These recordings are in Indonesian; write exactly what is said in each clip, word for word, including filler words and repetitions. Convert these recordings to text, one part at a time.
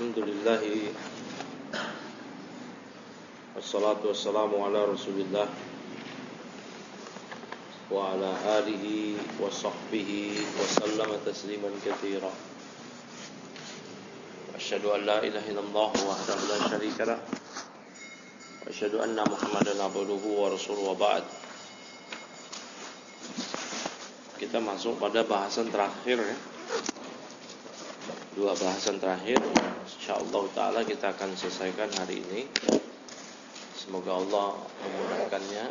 Alhamdulillah wassalatu wassalamu ala Rasulillah wa ala alihi wa sahbihi wa sallama tasliman katsira. Asyhadu an la ilaha illallah wahdahu la syarika lah wa asyhadu anna Muhammadan abduhu wa rasuluhu wa ba'd. Kita masuk pada bahasan terakhir ya. Dua bahasan terakhir insyaallah taala kita akan selesaikan hari ini. Semoga Allah memudahkannya.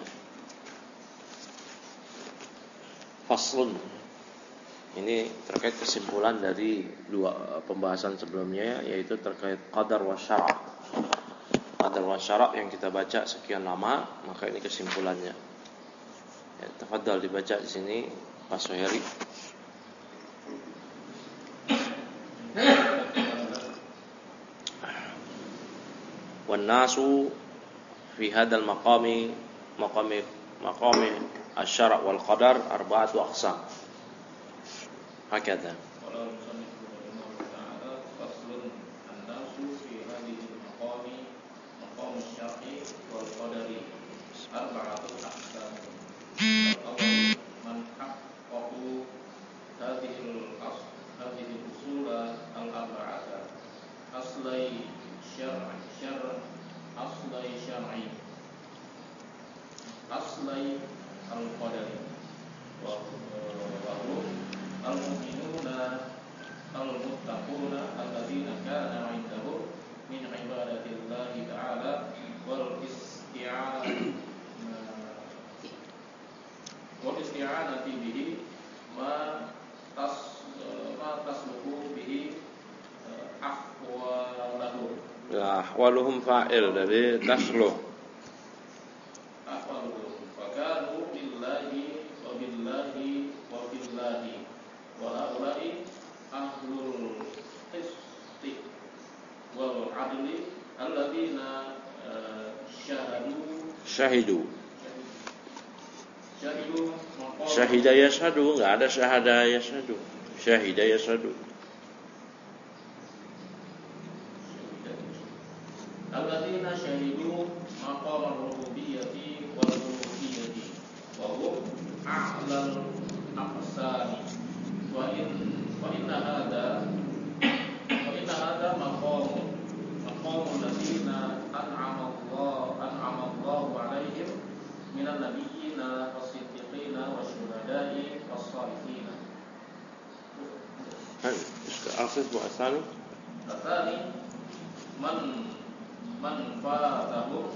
Faslun. Ini terkait kesimpulan dari dua pembahasan sebelumnya, yaitu terkait qadar wa syara'. Qadar wa syara' yang kita baca sekian lama, maka ini kesimpulannya. Ya, tafadhal dibaca di sini Pak Soheri. Wan nasu fi hadzal maqami maqami maqami asy-syara' wal qadar arba'atu aqsam. Hakadha. Aslai al-qadari wa hum al-mu'minuna al-muttaquna alladzina kana 'indahum min ibadatillahi ta'ala wal isti'anah wal isti'anati bihi ma tas ma tasluku bihi ahwalahu. Ya, ahwaluhum fa'il dari tasluh. Syahidu. Syahida yashhadu, enggak ada syahada yashhadu. Syahida yashhadu. Alladzina syahidu maqam ar-rububiyyati wal uluhiyyati wa hum a'lal aqsami wa in wa inna hadha wa inna hadha maqam maqam alladzina an'ama Allah an'ama Allah 'alaihim minan nabiyyina was-siddiqina wasyuhada'i was-shalihin. Hai, al-qism al-thani. Al-thani man man fatahu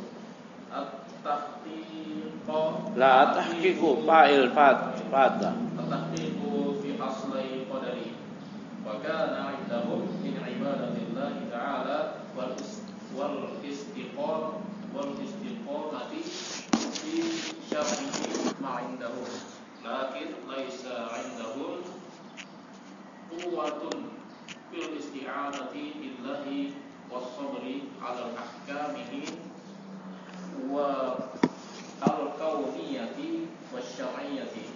at-tahqiq la tahqiqu fa'il fat fata at-tahqiq fi asli qadari wa kana 'indahum min ibadatillahi ta'ala wal wal istiqam wal istiqamati fi syar'ihi ma 'indahum lakin laisa 'indahum quwwatun fil isti'anati billahi was-sabri 'ala al-ahkamihi wa al-kauniyati wasy-syar'iyyati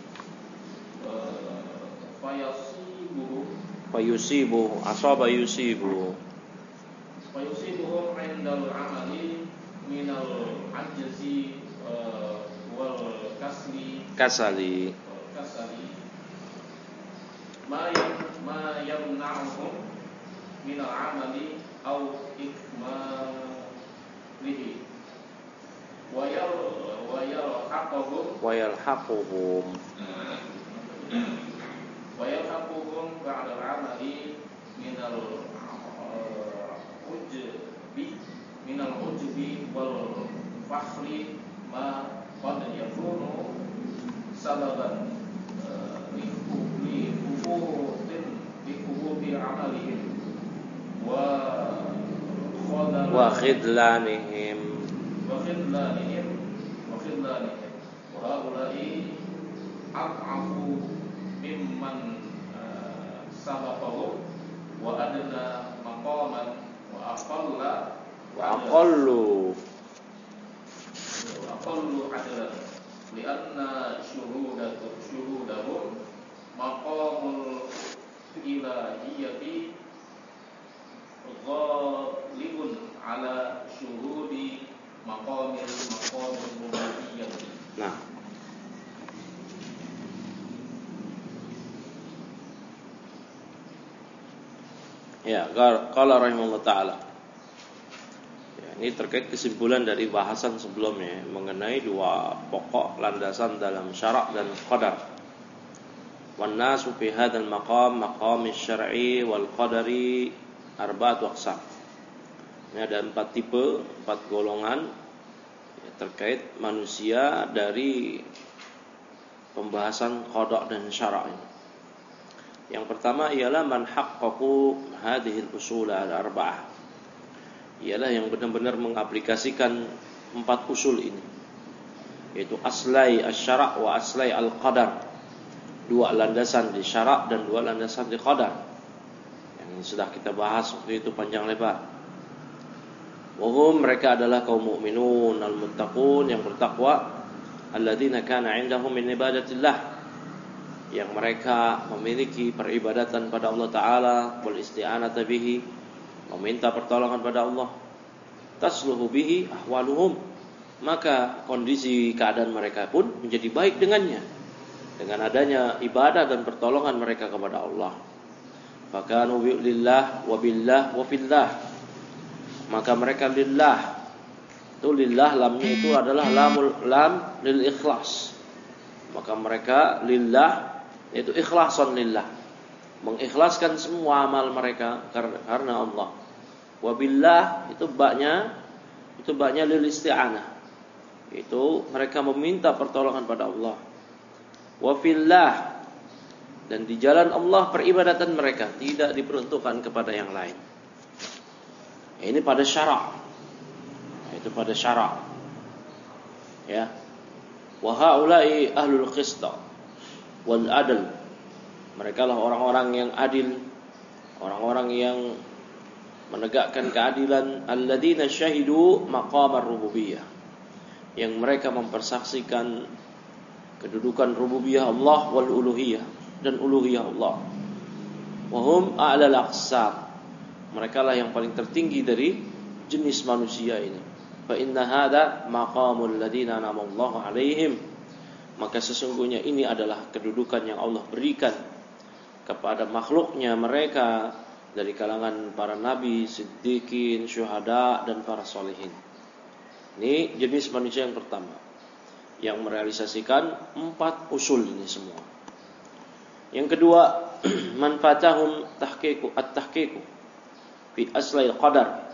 fayasibu fayusibu asaba yusibu fayusibuhum 'indal 'amali minal 'ajzi wal kasli kasali kasali ma yam ma yamna'uhum minal 'amali aw ikmalihi wa yal wa yalhaquhum wa yalhaquhum wa yalhaquhum ba'da al-'amali minal ujbi minal ujbi wal fakhri ma qad yakunu sababan li kufurin li kufubi 'amalihim wa wa khidlanihim wa khidlanihim wa khidlanihim wa haula'i aq'afu mimman sabaqahum wa adna maqaman wa aqalla wa aqallu wa aqallu adlan li anna syuhudatu syuhudahum maqamul ilahiyyati ala syuhudi maqamil maqamil rububiyyah. Nah, ya, qala rahimahullah taala. Ya, ini terkait kesimpulan dari bahasan sebelumnya mengenai dua pokok landasan dalam syarak dan qadar. Wan nasu fi hadzal maqam maqam asy-syar'i wal qadari arba'atu aqsam. Ini ada empat tipe, empat golongan ya, terkait manusia dari pembahasan qada dan syarak ini. Yang pertama ialah man haqqaqu hadhihi al-usul al-arba'ah. Ialah yang benar-benar mengaplikasikan empat usul ini, yaitu aslai asy-syara' wa aslai al-qadar. Dua landasan di syarak dan dua landasan di qadar. Yang sudah kita bahas waktu itu panjang lebar. Wahum, mereka adalah kaum mukminun al-muttaqun, yang bertakwa, alladzina kana 'indahum min ibadatillah, yang mereka memiliki peribadatan pada Allah Ta'ala, wal isti'anata bihi, meminta pertolongan pada Allah, tasluhu bihi ahwaluhum, maka kondisi keadaan mereka pun menjadi baik dengannya, dengan adanya ibadah dan pertolongan mereka kepada Allah. Fakanu lillah wa billah wa fillah, maka mereka lillah, itu lillah, lamnya itu adalah lamul lam lil ikhlas, maka mereka lillah itu ikhlasan lillah, mengikhlaskan semua amal mereka karena Allah. Wabillah itu baknya itu baknya lil isti'anah, itu mereka meminta pertolongan pada Allah. Wafillah, dan di jalan Allah peribadatan mereka tidak diperuntukkan kepada yang lain. Ini pada syarak, itu pada syarak. Ya, wa haula'i ahlul qist wal adl, mereka lah orang-orang yang adil, orang-orang yang menegakkan keadilan. Alladzina syahidu maqamar rububiyah, yang mereka mempersaksikan kedudukan rububiyah Allah wal uluhiyah, dan uluhiyah Allah. Wahum a'lal aqsam, mereka lah yang paling tertinggi dari jenis manusia ini. Fa inna hadza maqamul ladzina an'amallahu 'alaihim, maka sesungguhnya ini adalah kedudukan yang Allah berikan kepada makhluknya mereka dari kalangan para nabi, siddiqin, syuhada, dan para solehin. Ini jenis manusia yang pertama, yang merealisasikan empat usul ini semua. Yang kedua, manfatahum tahqiqu at-tahqiqu fi aslil qadar.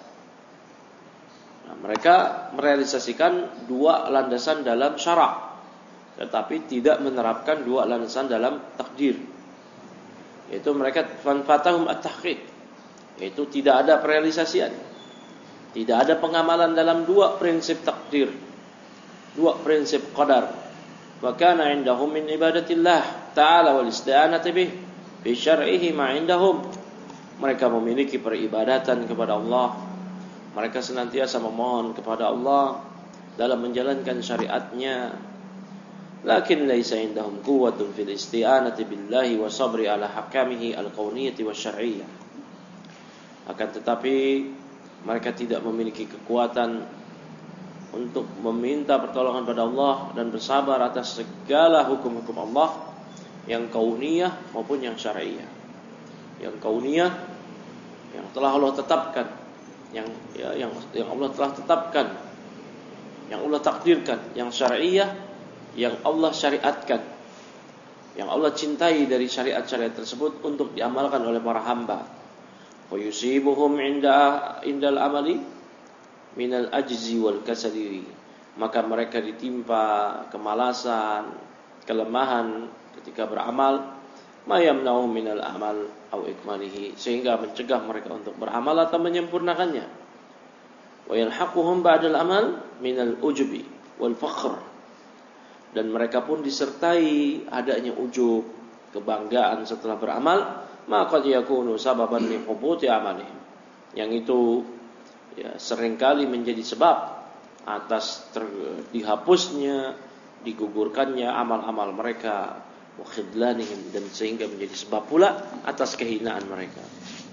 Nah, mereka merealisasikan dua landasan dalam syarak, tetapi tidak menerapkan dua landasan dalam takdir. Yaitu mereka manfatahum at-tahqiq, yaitu tidak ada perealisasian, tidak ada pengamalan dalam dua prinsip takdir, dua prinsip qadar. Wa kana 'indahum min ibadatillah ta'ala wal isti'anati bih fi syar'ihi ma 'indahum, mereka memiliki peribadatan kepada Allah, mereka senantiasa memohon kepada Allah dalam menjalankan syariatnya. Lakin laisa indahum quwwatun fil isti'anati billahi wa sabri ala hakamihi al-kauniyyati wasyar'iyyah, akan tetapi mereka tidak memiliki kekuatan untuk meminta pertolongan pada Allah dan bersabar atas segala hukum-hukum Allah yang kauniyah maupun yang syar'iyyah. Yang kauniyah yang telah Allah tetapkan, yang ya, yang yang Allah telah tetapkan, yang Allah takdirkan. Yang syar'iyyah yang Allah syariatkan, yang Allah cintai dari syariat-syariat tersebut untuk diamalkan oleh para hamba. Wa yusibuhum inda indal amali minal ajzi wal kasali, maka mereka ditimpa kemalasan, kelemahan ketika beramal. Ma yamna'uhum minal amal aw ikmalihi, sehingga mencegah mereka untuk beramal atau menyempurnakannya. Wa yalhaquhum ba'dal amal minal ujubi wal fakhr, dan mereka pun disertai adanya ujub, kebanggaan setelah beramal. Maka yakunu sababan li hubuti amalihim, yang itu ya seringkali menjadi sebab atas ter, dihapusnya, digugurkannya amal-amal mereka, wa khidlanihim, dan sehingga menjadi sebab pula atas kehinaan mereka.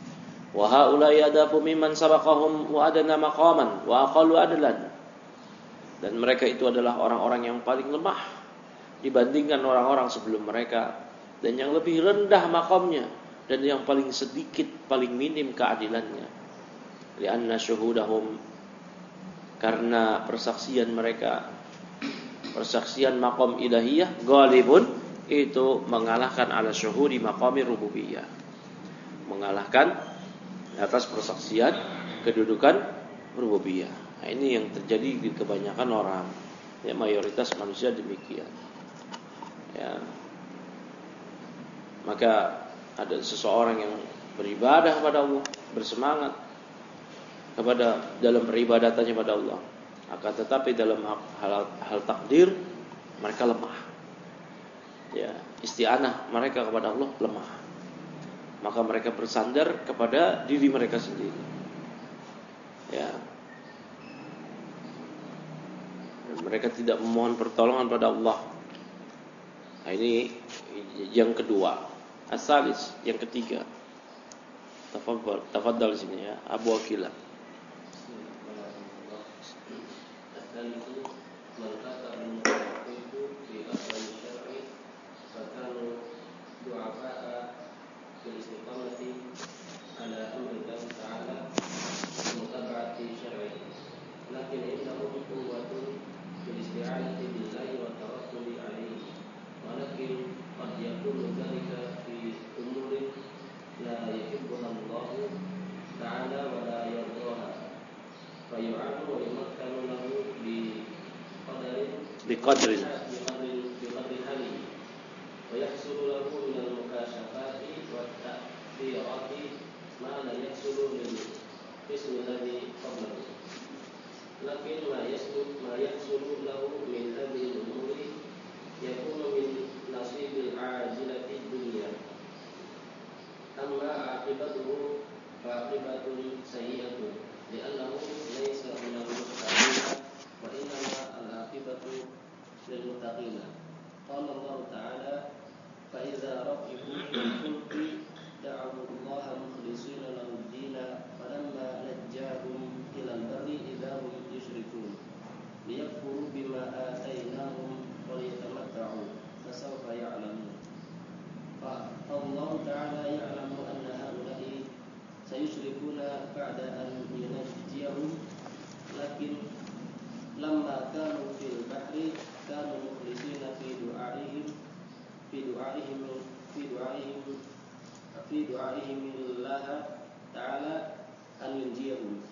Wa haula'i adafu mimman sabaqahum wa adna maqaman wa aqallu adlan. Dan mereka itu adalah orang-orang yang paling lemah dibandingkan orang-orang sebelum mereka, dan yang lebih rendah makamnya, dan yang paling sedikit, paling minim keadilannya. Lianna syuhudahum, karena persaksian mereka, persaksian maqam ilahiyah, ghalibun, itu mengalahkan ala syuhudi maqami rububiyah, mengalahkan atas persaksian kedudukan rububiyah. Nah, ini yang terjadi di kebanyakan orang, ya, mayoritas manusia demikian. Ya. Maka ada seseorang yang beribadah kepada Allah, bersemangat kepada dalam peribadatannya pada Allah, akan tetapi dalam hal, hal takdir mereka lemah. Ya, isti'anah mereka kepada Allah lemah. Maka mereka bersandar kepada diri mereka sendiri. Ya. Dan mereka tidak memohon pertolongan pada Allah. Nah, ini yang kedua. Asalis, yang ketiga. Tafadhal, tafadhal sini ya, Abu Akila. Biqadri wa yahsulu lahu min al-mukashafati wa at-ta'thirati ma la yahsulu min qismi alladhi qablahu. Lakin ma yaslu ma yahsulu lahu min hadhihi al-umuri yakunu min nasibil ajilati dunya. Amma aqibatuhu fa aqibatun sayyi'atun li'annahu laysa min al-muttaqin wa innama al-aqibatu lil-muttaqin. Qala Allah Ta'ala fa idza raqibu fil da'u Allah mukhlishina lahu ad-din falamma najjahum ila al-barri idza hum yushrikun liyakfuru bima atainahum wa liyatamatta'u fasawfa ya'lamun. Fa Allah Ta'ala ya'lamu anna haula'i sayushrikuna ba'da an yunajjiyahum, lakin lamma kanu fil bahri kanu mukhlishina fi du'aihim fi du'aihim fi du'aihim fi du'aihim Allah Ta'ala an yunjiyahum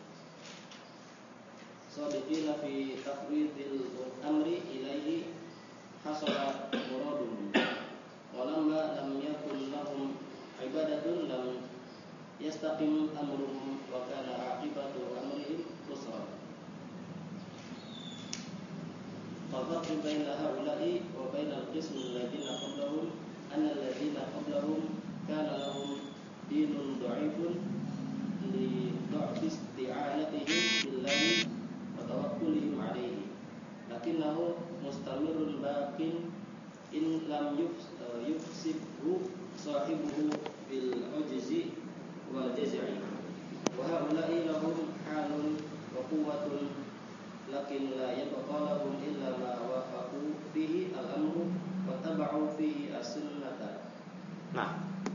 sadiqina fi tafwidil amri ilaihi hasala muraduhum. Walamma lam yakun lahum ibadatun lam yastaqim amruhum wa kana aqibatu amrihim khusran. Fadhaqu baina haula'i wa baina al-qismi alladziina qablahum anna alladziina qablahum kana lahum dinun dha'ifun li dha'fi isti'anatihim billahi wa tawakkulihim 'alaihi, lakinnahu mustamirun baqin in lam yufsibhu sahibuhu bil ujzi wal jaz'i. Wa haula'i lahum halun wa quwwatun lakin la yabqa lahum illa ma wafaqu fihi al-amru wa taba'u fihi as-sunnata. Nah,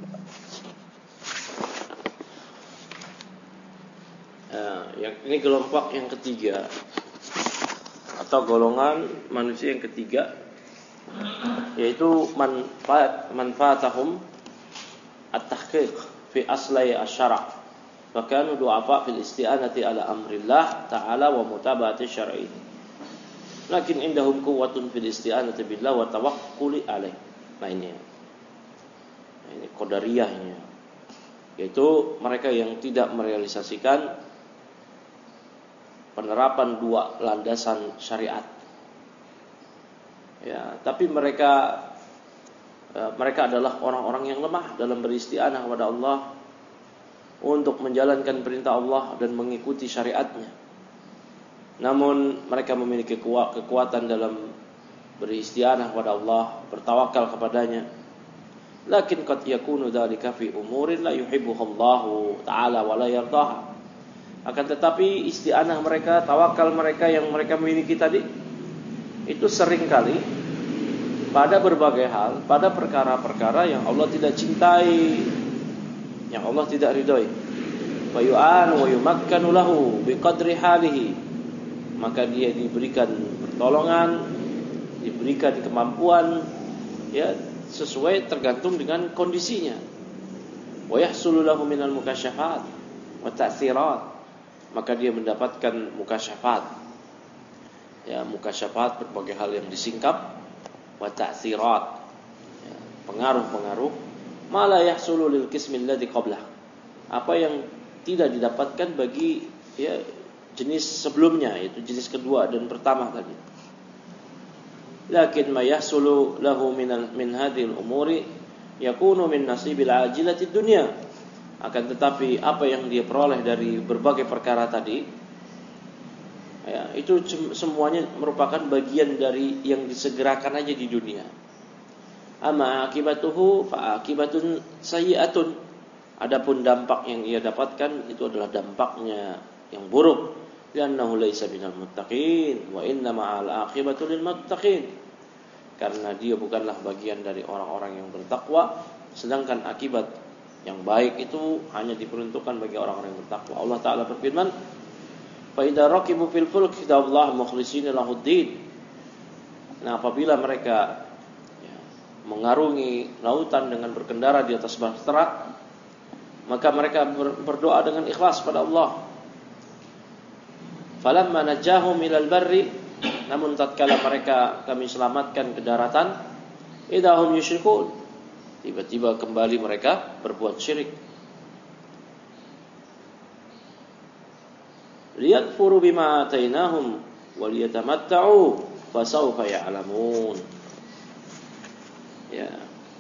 uh, yang ini kelompok yang ketiga atau golongan manusia yang ketiga, yaitu manfaat manfaatahum at-tahqiq fi aslai asy-syara' wa kanu du'afa fil isti'anati ala amrillah ta'ala wa mutaba'ati syar'i. Lakin indahum quwwatun fil isti'anati billah wa tawakkuli alaih. Nah ini. Nah, ini qadariyahnya. Yaitu mereka yang tidak merealisasikan penerapan dua landasan syariat. Ya, tapi mereka mereka adalah orang-orang yang lemah dalam beristi'anah kepada Allah untuk menjalankan perintah Allah dan mengikuti syariatnya. Namun mereka memiliki kekuatan dalam beristi'anah kepada Allah, bertawakal kepadanya, Lakin qad yakunu dzalika fi umurin la yuhibbuhullahu ta'ala wa la yardaha. Akan tetapi isti'anah mereka, tawakal mereka yang mereka miliki tadi itu seringkali pada berbagai hal, pada perkara-perkara yang Allah tidak cintai, yang Allah tidak ridhoi. Wa yu'anu wa yumakkanu lahu biqadri halihi. Maka dia diberikan pertolongan, diberikan kemampuan, ya, sesuai tergantung dengan kondisinya. Wa yahsulu lahu minal mukasyafat wa ta'tsirat. Maka dia mendapatkan mukasyafat. Ya, mukasyafat berbagai hal yang disingkap, wa ta'tsirat. Ya, pengaruh-pengaruh ma la yahsulu lil qismil ladzi qablah. Apa yang tidak didapatkan bagi, ya, jenis sebelumnya, yaitu jenis kedua dan pertama tadi. Lakin ma yahsulu lahu min min hadhil umuri yakunu min nasibil ajilati dunya. Akan tetapi apa yang dia peroleh dari berbagai perkara tadi, ya, itu semuanya merupakan bagian dari yang disegerakan aja di dunia. Ama akibatuhu fa akibatun sayyi'atun. Adapun dampak yang ia dapatkan itu adalah dampaknya yang buruk. Li'annahu laisa minal muttaqin wa inna ma'al aqibatu lil muttaqin. Karena dia bukanlah bagian dari orang-orang yang bertakwa, sedangkan akibat yang baik itu hanya diperuntukkan bagi orang-orang yang bertakwa. Allah Ta'ala berfirman, fa idza raqibu fil fulk Allah mukhlishina lahuddin. Nah, apabila mereka, ya, mengarungi lautan dengan berkendara di atas bahtera, maka mereka berdoa dengan ikhlas pada Allah. Falamma najahum ilal barri, namun tatkala mereka kami selamatkan ke daratan, idahum yusyrikun, tiba-tiba kembali mereka berbuat syirik. Liyakfuru bima atainahum wa liyatamatta'u fasawfa ya'lamun. Ya.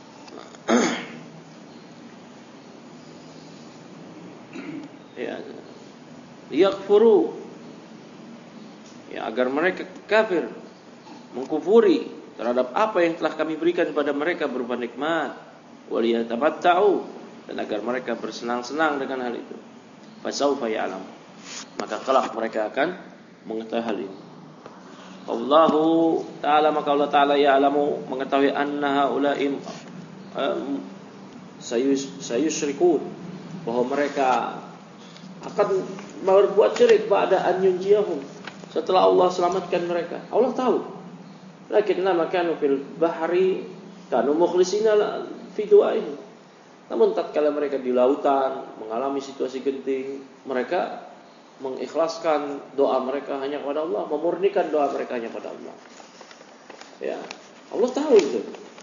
Ya. Liyakfuru, ya, agar mereka kafir, mengkufuri terhadap apa yang telah kami berikan kepada mereka berupa nikmat, waliyatamatta'u, dan agar mereka bersenang-senang dengan hal itu. Fasawfa ya'lam, maka kelak mereka akan mengetahui hal ini. Allahu Ta'ala, maka Allah Ta'ala ya'lamu, mengetahui anna haula'im um, sayus, sayusyrikun, bahwa mereka akan berbuat syirik ba'da an yunjiyahum, setelah Allah selamatkan mereka. Allah tahu. Lakinna makanu fil bahri kanu mukhlisina fi du'aihim. Namun tatkala mereka di lautan mengalami situasi genting, mereka mengikhlaskan doa mereka hanya kepada Allah, memurnikan doa mereka hanya kepada Allah. Ya, Allah tahu itu.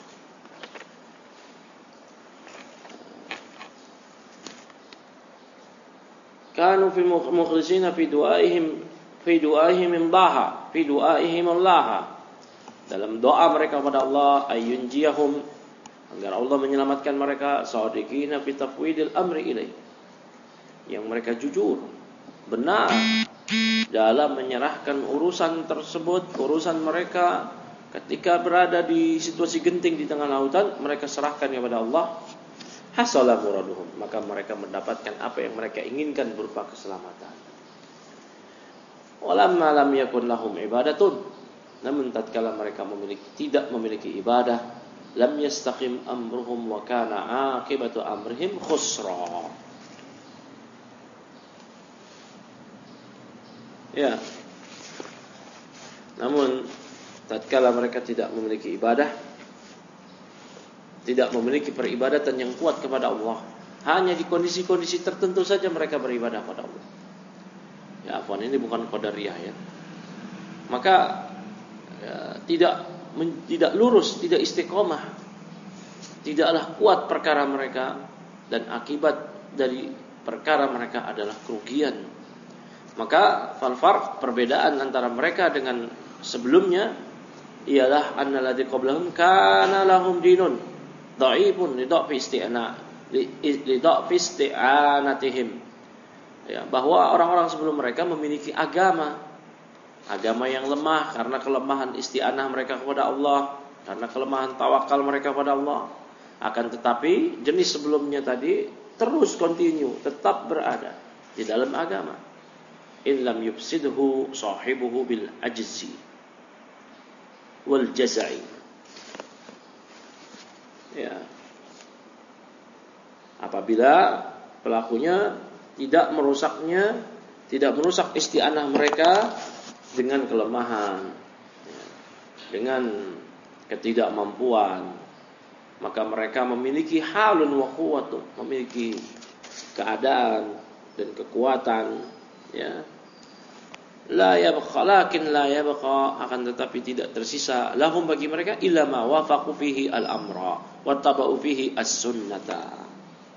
Kanu fil mukhlisina fi du'aihim fi du'aihim Allah, fi du'aihim Allah. Dalam doa mereka kepada Allah, ayunjiyahum, agar Allah menyelamatkan mereka, shadiqina fi tafwidil amri ilaih, yang mereka jujur, benar dalam menyerahkan urusan tersebut, urusan mereka ketika berada di situasi genting di tengah lautan, mereka serahkan kepada Allah. Hasala muraduhum, maka mereka mendapatkan apa yang mereka inginkan berupa keselamatan. Walamma lam yakun lahum ibadatun, namun tatkala mereka memiliki tidak memiliki ibadah, lam yastaqim amruhum wa kana aqibatu amrihim khusra. Ya. Namun tatkala mereka tidak memiliki ibadah, tidak memiliki peribadatan yang kuat kepada Allah, hanya di kondisi-kondisi tertentu saja mereka beribadah kepada Allah. Ya, afwan, ini bukan qadariyah, ya. Maka ya, tidak men, tidak lurus, tidak istiqomah, tidaklah kuat perkara mereka, dan akibat dari perkara mereka adalah kerugian. Maka fal farq, perbedaan antara mereka dengan sebelumnya ialah annalladzi qablahum kana lahum dinun dhaifun li dha'fi isti'ana li dha'fi isti'anatihim, ya, bahwa orang-orang sebelum mereka memiliki agama agama yang lemah karena kelemahan isti'anah mereka kepada Allah, karena kelemahan tawakal mereka kepada Allah. Akan tetapi jenis sebelumnya tadi terus continue, tetap berada di dalam agama. In lam yufsidhu sahibuhu bil ajzi wal jazai. Ya. Apabila pelakunya tidak merusaknya, tidak merusak isti'anah mereka dengan kelemahan, ya, dengan ketidakmampuan, maka mereka memiliki halun wa quwwatun, memiliki keadaan dan kekuatan, ya. La yabqa lakin la yabqa, akan tetapi tidak tersisa lahum bagi mereka illa ma wafaqu fihi al-amra wa tabau fihi as-sunnata.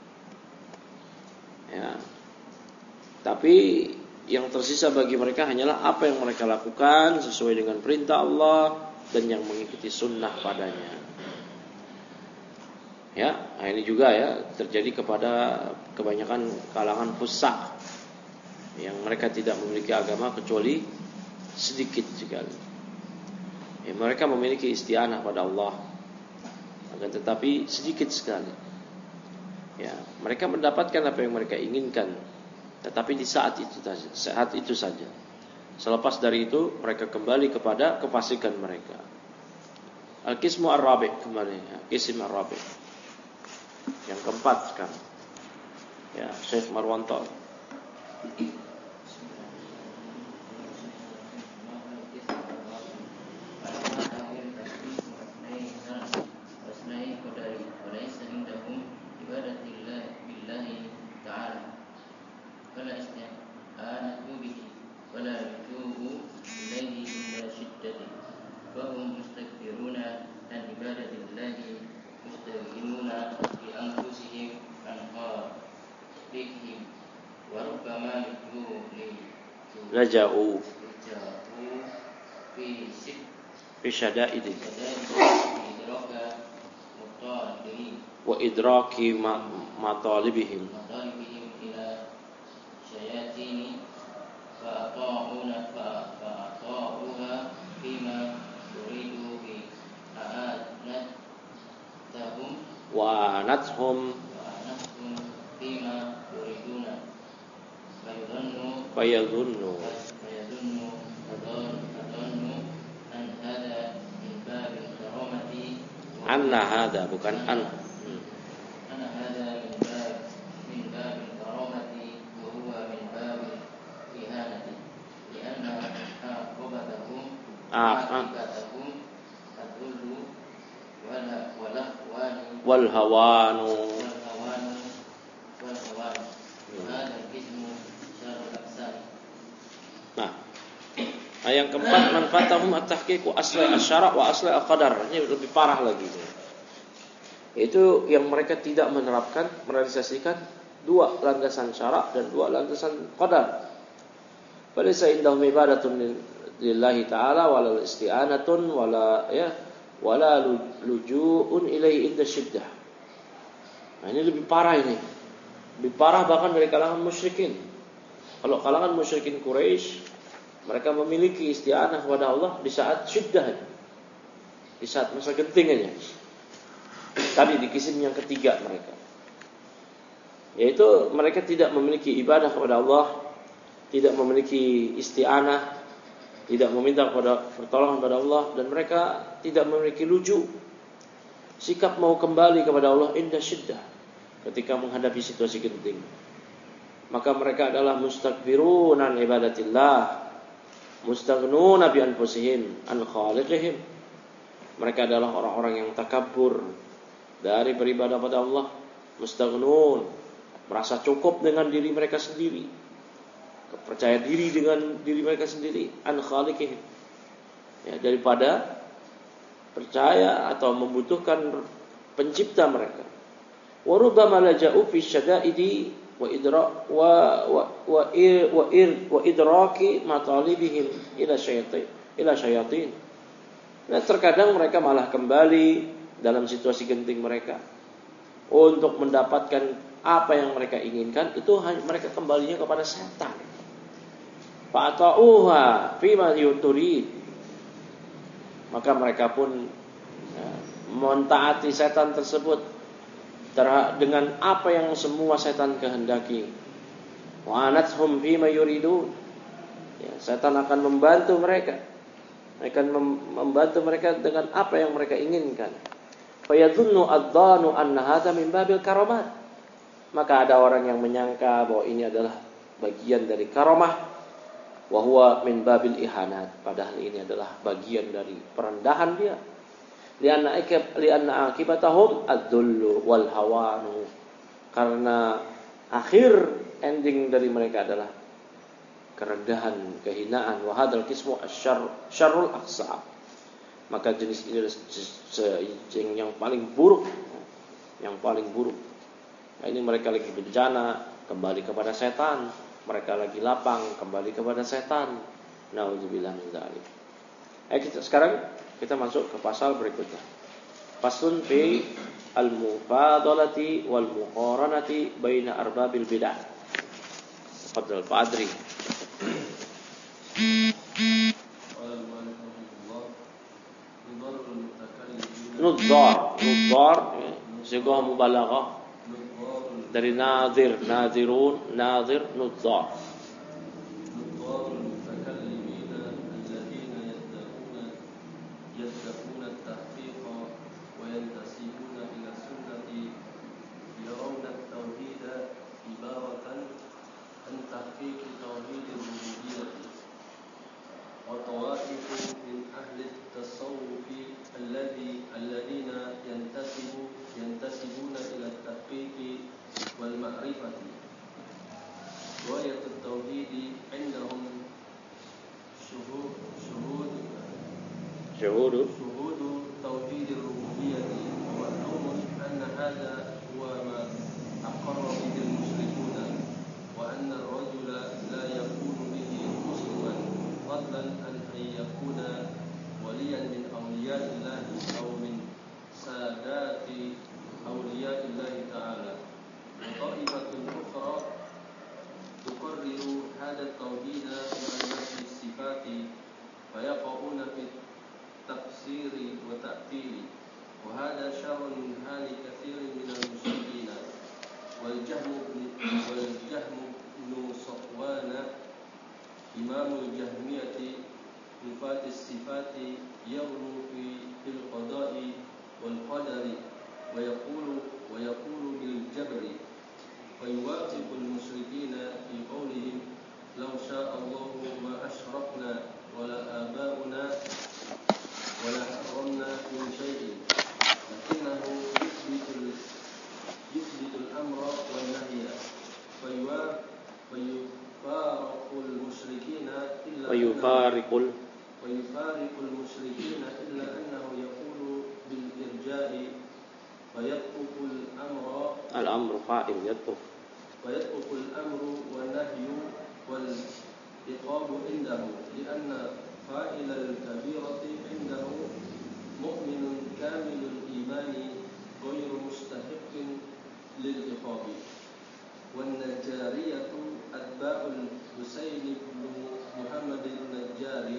Ya. Tapi yang tersisa bagi mereka hanyalah apa yang mereka lakukan sesuai dengan perintah Allah dan yang mengikuti sunnah padanya. Ya, nah ini juga ya terjadi kepada kebanyakan kalangan fusaq yang mereka tidak memiliki agama kecuali sedikit sekali. Ya, mereka memiliki isti'anah pada Allah, akan tetapi sedikit sekali. Ya, mereka mendapatkan apa yang mereka inginkan, tetapi di saat itu saja, saat itu saja. Selepas dari itu mereka kembali kepada kefasikan mereka. Al-qismu ar-rabi' kembali, ya, qism ar-rabi'. Yang keempat sekarang. Ya, Syekh Marwanto. Laja'u fi syada'id wa idraki matalibihim ila syayatini fa'ata'una fa'ata'uha fima yuridu bi a'anatahum wa anathum wa'anathum fima yuriduna fayadhunnu fayadhunnu fayadhunnu adhannu an hada min babil karamati anna hada bukan an anna hada min bab min babil karamati wa huwa min babil ihanati lianna aqabatahum aqabatahum adullu wala wala wani wal hawanu wal hawanu wal hawanu hada ismu syarul aksari. Nah, nah yang keempat manfaatahum at-tahqiq wa asli asy-syara' wa asli al-qadar. Ini lebih parah lagi. Itu yang mereka tidak menerapkan, merealisasikan dua landasan syara' dan dua landasan qadar. Falaysa indahum ibadatun lillahi ta'ala wala isti'anatun wala ya wala luju'un ilaihi inda syiddah. Nah, ini lebih parah ini. Lebih parah bahkan dari kalangan musyrikin. Kalau kalangan musyrikin Quraisy, mereka memiliki isti'anah kepada Allah di saat syiddah, di saat masa genting aja. Tadi di kisim yang ketiga mereka, yaitu mereka tidak memiliki ibadah kepada Allah, tidak memiliki isti'anah, tidak meminta kepada pertolongan kepada Allah, dan mereka tidak memiliki luju, sikap mau kembali kepada Allah inda syiddah, ketika menghadapi situasi genting. Maka mereka adalah mustakbirun an ibadatillah, mustaghnuna bi anfusihim an khaliqihim. Mereka adalah orang-orang yang takabur dari beribadah pada Allah, mustaghnun, merasa cukup dengan diri mereka sendiri, percaya diri dengan diri mereka sendiri, an khaliqihim, ya, daripada percaya atau membutuhkan pencipta mereka. Wa rubbama laja'u fi syada'idi wa idra wa wa wa ir wa ir wa idraki matalibihim ila syayatin ila syayatin. Nah, terkadang mereka malah kembali dalam situasi genting mereka untuk mendapatkan apa yang mereka inginkan, itu mereka kembalinya kepada setan. Fa'ata'uha fima yuturid, maka mereka pun ya, mentaati setan tersebut dengan apa yang semua setan kehendaki. Wa anathum bima yuridun. Ya, setan akan membantu mereka. Akan membantu mereka dengan apa yang mereka inginkan. Fayadhunnu adh-dhanu anna hadza min babil karamat. Maka ada orang yang menyangka bahwa ini adalah bagian dari karamah, wa huwa min babil ihanat. Padahal ini adalah bagian dari perendahan dia. Lianna akib lianna akibatahum ad-dhullu wal hawanu. Karena akhir ending dari mereka adalah kerendahan, kehinaan. Wa hadzal qismu asyarr syarrul aqsa. Maka jenis ini yang paling buruk, yang paling buruk. Nah, ini mereka lagi bencana, kembali kepada setan. Mereka lagi lapang, kembali kepada setan. Nauzubillah min dzalik. Ayo kita sekarang kita masuk ke pasal berikutnya. Faslun fi al-mufadalati wal muqaranati baina arbabil bid'ah. Fadhal Pak Adri. Nudzar, nudzar sigah mubalaghah dari nadir, nadirun, nadir, nudzar. شهود شهود توحيد الربوبية ومعلوم أن هذا هو ما أقر به المشركون وأن الرجل لا يكون به مسلما فضلا عن أن يكون وليا من أولياء الله أو من سادات أولياء الله تعالى. وطائفة أخرى تقرر هذا التوحيد مع نفي الصفات فيقعون في التفسير والتأثير وهذا شر من حال كثير من المشركين. والجهم والجهم بن صفوان إمام الجهمية نفاة الصفات يغلو في القضاء والقدر ويقول ويقول بالجبر ويوافق المشركين في قولهم لو شاء الله ما أشركنا ولا آباؤنا ولا حرمنا من شيء لكنه يثبت يثبت الأمر والنهي فيفارق المشركين إلا ويفارق ويفارق المشركين إلا أنه يقول بالإرجاء فيترك الأمر الأمر فاعل يترك ويترك الأمر والنهي والعقاب عنده لأن فاعل الكبيرة عنده مؤمن كامل الإيمان غير مستحق للعقاب. والنجارية أتباع الحسين بن محمد النجاري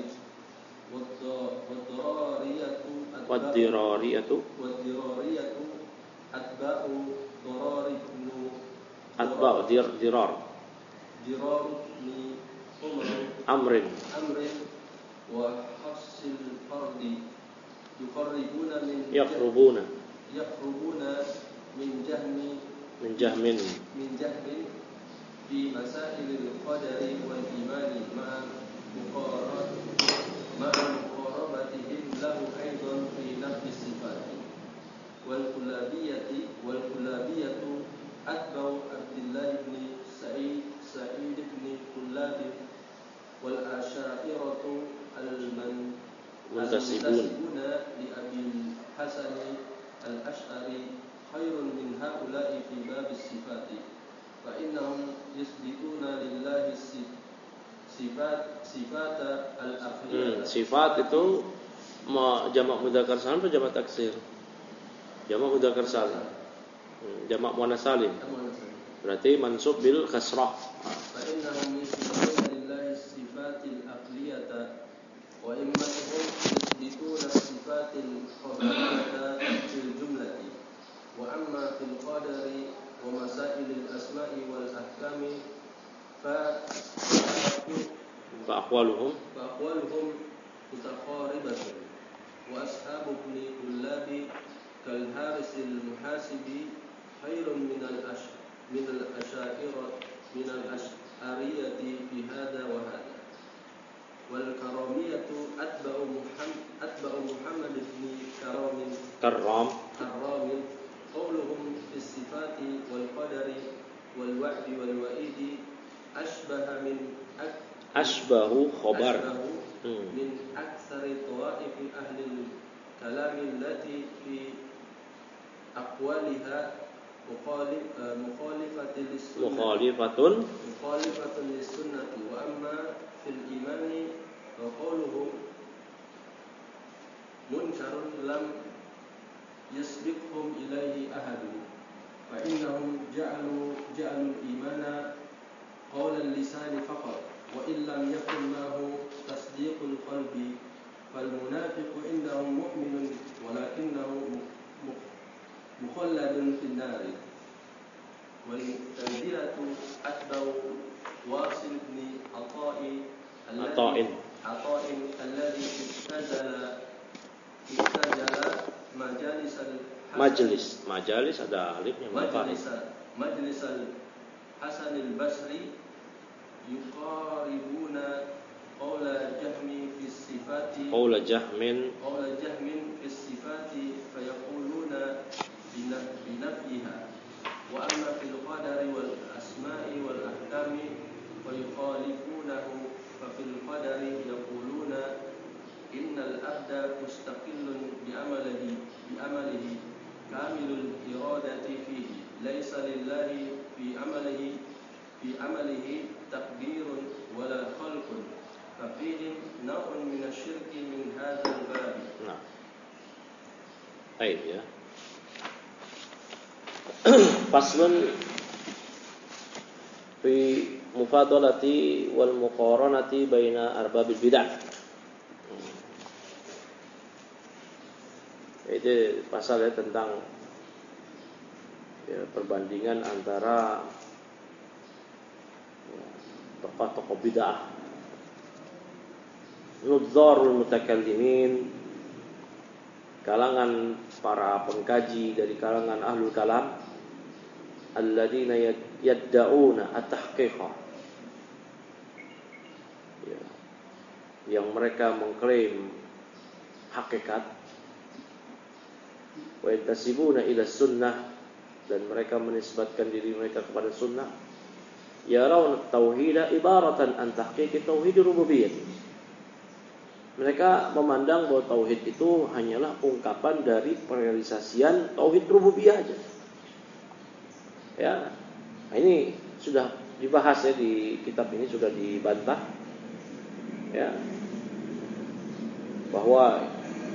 والضرارية والضرارية والضرارية أتباع ضرار بن أتباع دير درار درار بن أمر أمر وحفص الفرد يقربون من يقربون يقربون من جهم من جهم من جهم في مسائل القدر والإيمان مع مقارنة مع مقاربتهم له أيضا في نفي الصفات. والكلابية والكلابية أتبع عبد الله بن سعيد سعيد بن كلاب والأشاعرة المنتسبون لأبي الحسن الأشعري خير من هؤلاء في باب الصفات فإنهم يثبتون لله صفات صفات الأخلاق. Sifat itu jamak mudzakkar salim atau jamak taksir? Jamak mudzakkar salim. Jamak muannas salim. Berarti mansub bil kasrah. فإنهم يثبتون لله الصفات العقلية وإمتهم يثبتون الصفات الخبرية في الجملة وأما في القدر فأقوالهم فأقوالهم متقاربة وأصحاب ابن كلاب كالحارس المحاسبي خير من الأش من الأشاعرة من الأشعرية في هذا وهذا. والكرامية أتبع محمد أتبع محمد بن كرام كرام كرام قولهم في الصفات والقدر والوعد والوعيد أشبه من أك أشبه خبر أشبه من أكثر طوائف أهل الكلام التي في أقوالها مخالف مخالفة للسنة مخالفة مخالفة للسنة. وأما في الإيمان فقولهم منكر لم يسبقهم إليه أحد فإنهم جعلوا جعلوا الإيمان قول اللسان فقط وإن لم يكن معه تصديق القلب فالمنافق عندهم مؤمن ولكنه مخلد في النار. والمعتزلة أتبع واصل بن عطاء عطاء عطاء الذي ابتذل ابتذل مجالس مجلس مجالس ada alifnya مجلس مجلس الحسن البصري يقاربون قول جهم في الصفات قول جهم قول جهم في الصفات فيقولون بنفيها. وأما في القدر والأسماء والأحكام فيخالفونه ففي القدر يقولون إن العبد مستقل بعمله بعمله كامل الإرادة فيه ليس لله في عمله في عمله تقدير ولا خلق ففيهم نوع من الشرك من هذا الباب. نعم. طيب ya. Faslun fi mufadalati wal muqaranati baina arbabil bid'ah. Itu pasal ya tentang ya, perbandingan antara ya, tokoh-tokoh bid'ah. Nudzarul mutakallimin, kalangan para pengkaji dari kalangan ahlul kalam, alladzina yadda'una at-tahqiqa, ya, yang mereka mengklaim hakikat, wa yantasibuna ila sunnah, dan mereka menisbatkan diri mereka kepada sunnah, yarawna at-tauhida ibaratan an tahqiqi tauhid rububiyyah. Mereka memandang bahwa tauhid itu hanyalah ungkapan dari perealisasian tauhid rububiyah aja. Ya, nah ini sudah dibahas ya di kitab ini, sudah dibantah. Ya, bahwa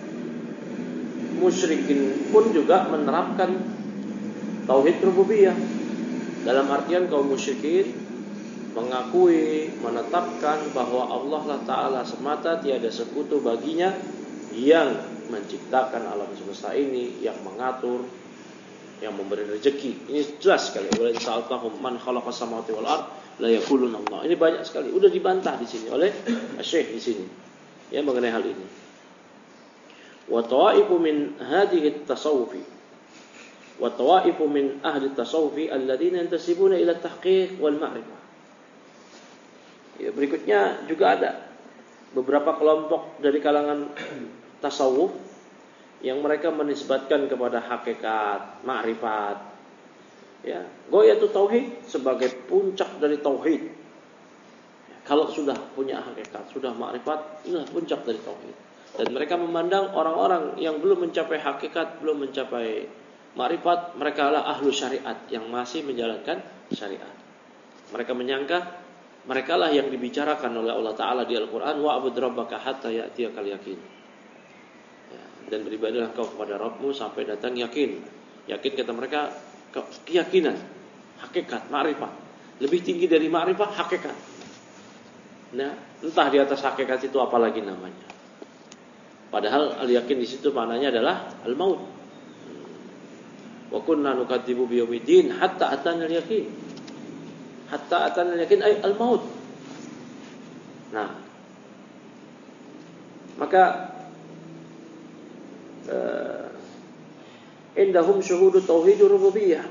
musyrikin pun juga menerapkan tauhid rububiyah. Dalam artian kaum musyrikin mengakui, menetapkan bahwa Allah Ta'ala semata tiada sekutu baginya, yang menciptakan alam semesta ini, yang mengatur, yang memberi rezeki. Ini jelas sekali. Wala sa'altahum man khalaqas samawati wal ard la yaquluna Allah. Ini banyak sekali. Udah dibantah di sini oleh Syekh di sini. Ya, mengenai hal ini. Wa tawa'ifu min hadhihi at-tasawufi. Wa tawa'ifu min ahli at-tasawufi alladziina yantasibuna ila at-tahqiq wal ma'rifah. Ya, berikutnya juga ada beberapa kelompok dari kalangan tasawuf yang mereka menisbatkan kepada hakikat, ma'rifat. Ya, ghayatu tauhid sebagai puncak dari tauhid. Ya, kalau sudah punya hakikat, sudah ma'rifat, inilah puncak dari tauhid. Dan mereka memandang orang-orang yang belum mencapai hakikat, belum mencapai ma'rifat, mereka adalah ahlu syariat yang masih menjalankan syariat. Mereka menyangka mereka lah yang dibicarakan oleh Allah Ta'ala di Al-Quran, wa'bud rabbaka hatta ya'tiyakal yakin. Ya, dan beribadahlah kau kepada Rabbmu sampai datang yakin. Yakin kata mereka keyakinan, hakikat, ma'rifat. Lebih tinggi dari ma'rifat, hakikat. Nah, entah di atas hakikat itu apa lagi namanya. Padahal al-yakin di situ maknanya adalah al-maut. Wa kunna nukadzibu biyaumiddin hatta atana al-yakin. Hatta atana al-yakin ay al-maut. Nah, maka uh, indahum syuhudu tauhid rububiyah.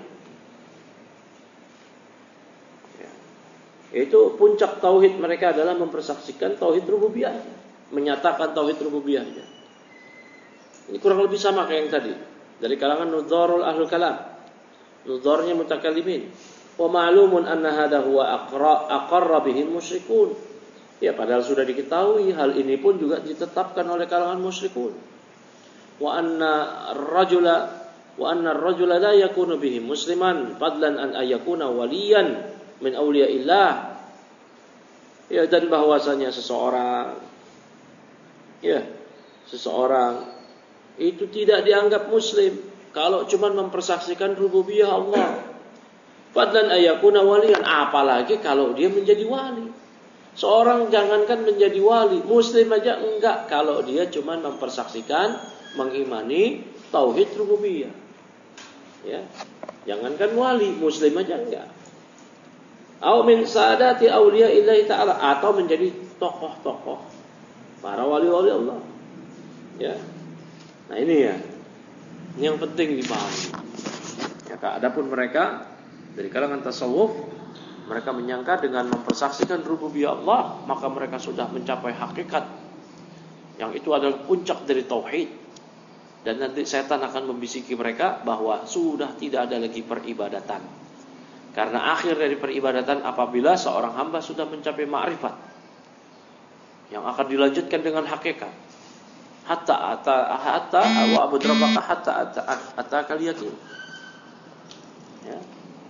Ya. Itu puncak tauhid mereka adalah mempersaksikan tauhid rububiyah, menyatakan tauhid rububiyah. Ini kurang lebih sama kayak yang tadi dari kalangan nudharul ahlul kalam, nudharnya mutakallimin. Wa ma'lumun anna hadha huwa aqra aqarra bihi musyrikun. Ya, padahal sudah diketahui hal ini pun juga ditetapkan oleh kalangan musyrikun. Wa anna ar-rajula wa anna ar-rajula la yakunu bihi musliman fadlan an ayakuna waliyan min awliyaillah. Ya, dan bahwasanya seseorang ya, seseorang itu tidak dianggap muslim kalau cuma mempersaksikan rububiyah Allah. Fadlan ayakuna waliyan, apalagi kalau dia menjadi wali. Seorang jangankan menjadi wali, muslim aja enggak kalau dia cuma mempersaksikan, mengimani tauhid rububiyah. Ya. Jangankan wali, muslim aja enggak. Au min saadati auliya illahi ta'ala, atau menjadi tokoh-tokoh para wali-wali Allah. Ya. Nah ini ya, ini yang penting dipahami. Ya, adapun mereka dari kalangan tasawuf, mereka menyangka dengan mempersaksikan rububiyah Allah, maka mereka sudah mencapai hakikat, yang itu adalah puncak dari tauhid. Dan nanti setan akan membisiki mereka bahwa sudah tidak ada lagi peribadatan. Karena akhir dari peribadatan apabila seorang hamba sudah mencapai ma'rifat, yang akan dilanjutkan dengan hakikat. Hatta hatta hatta wa abud rabbaka hatta hatta hatta kaliyatin. Ya.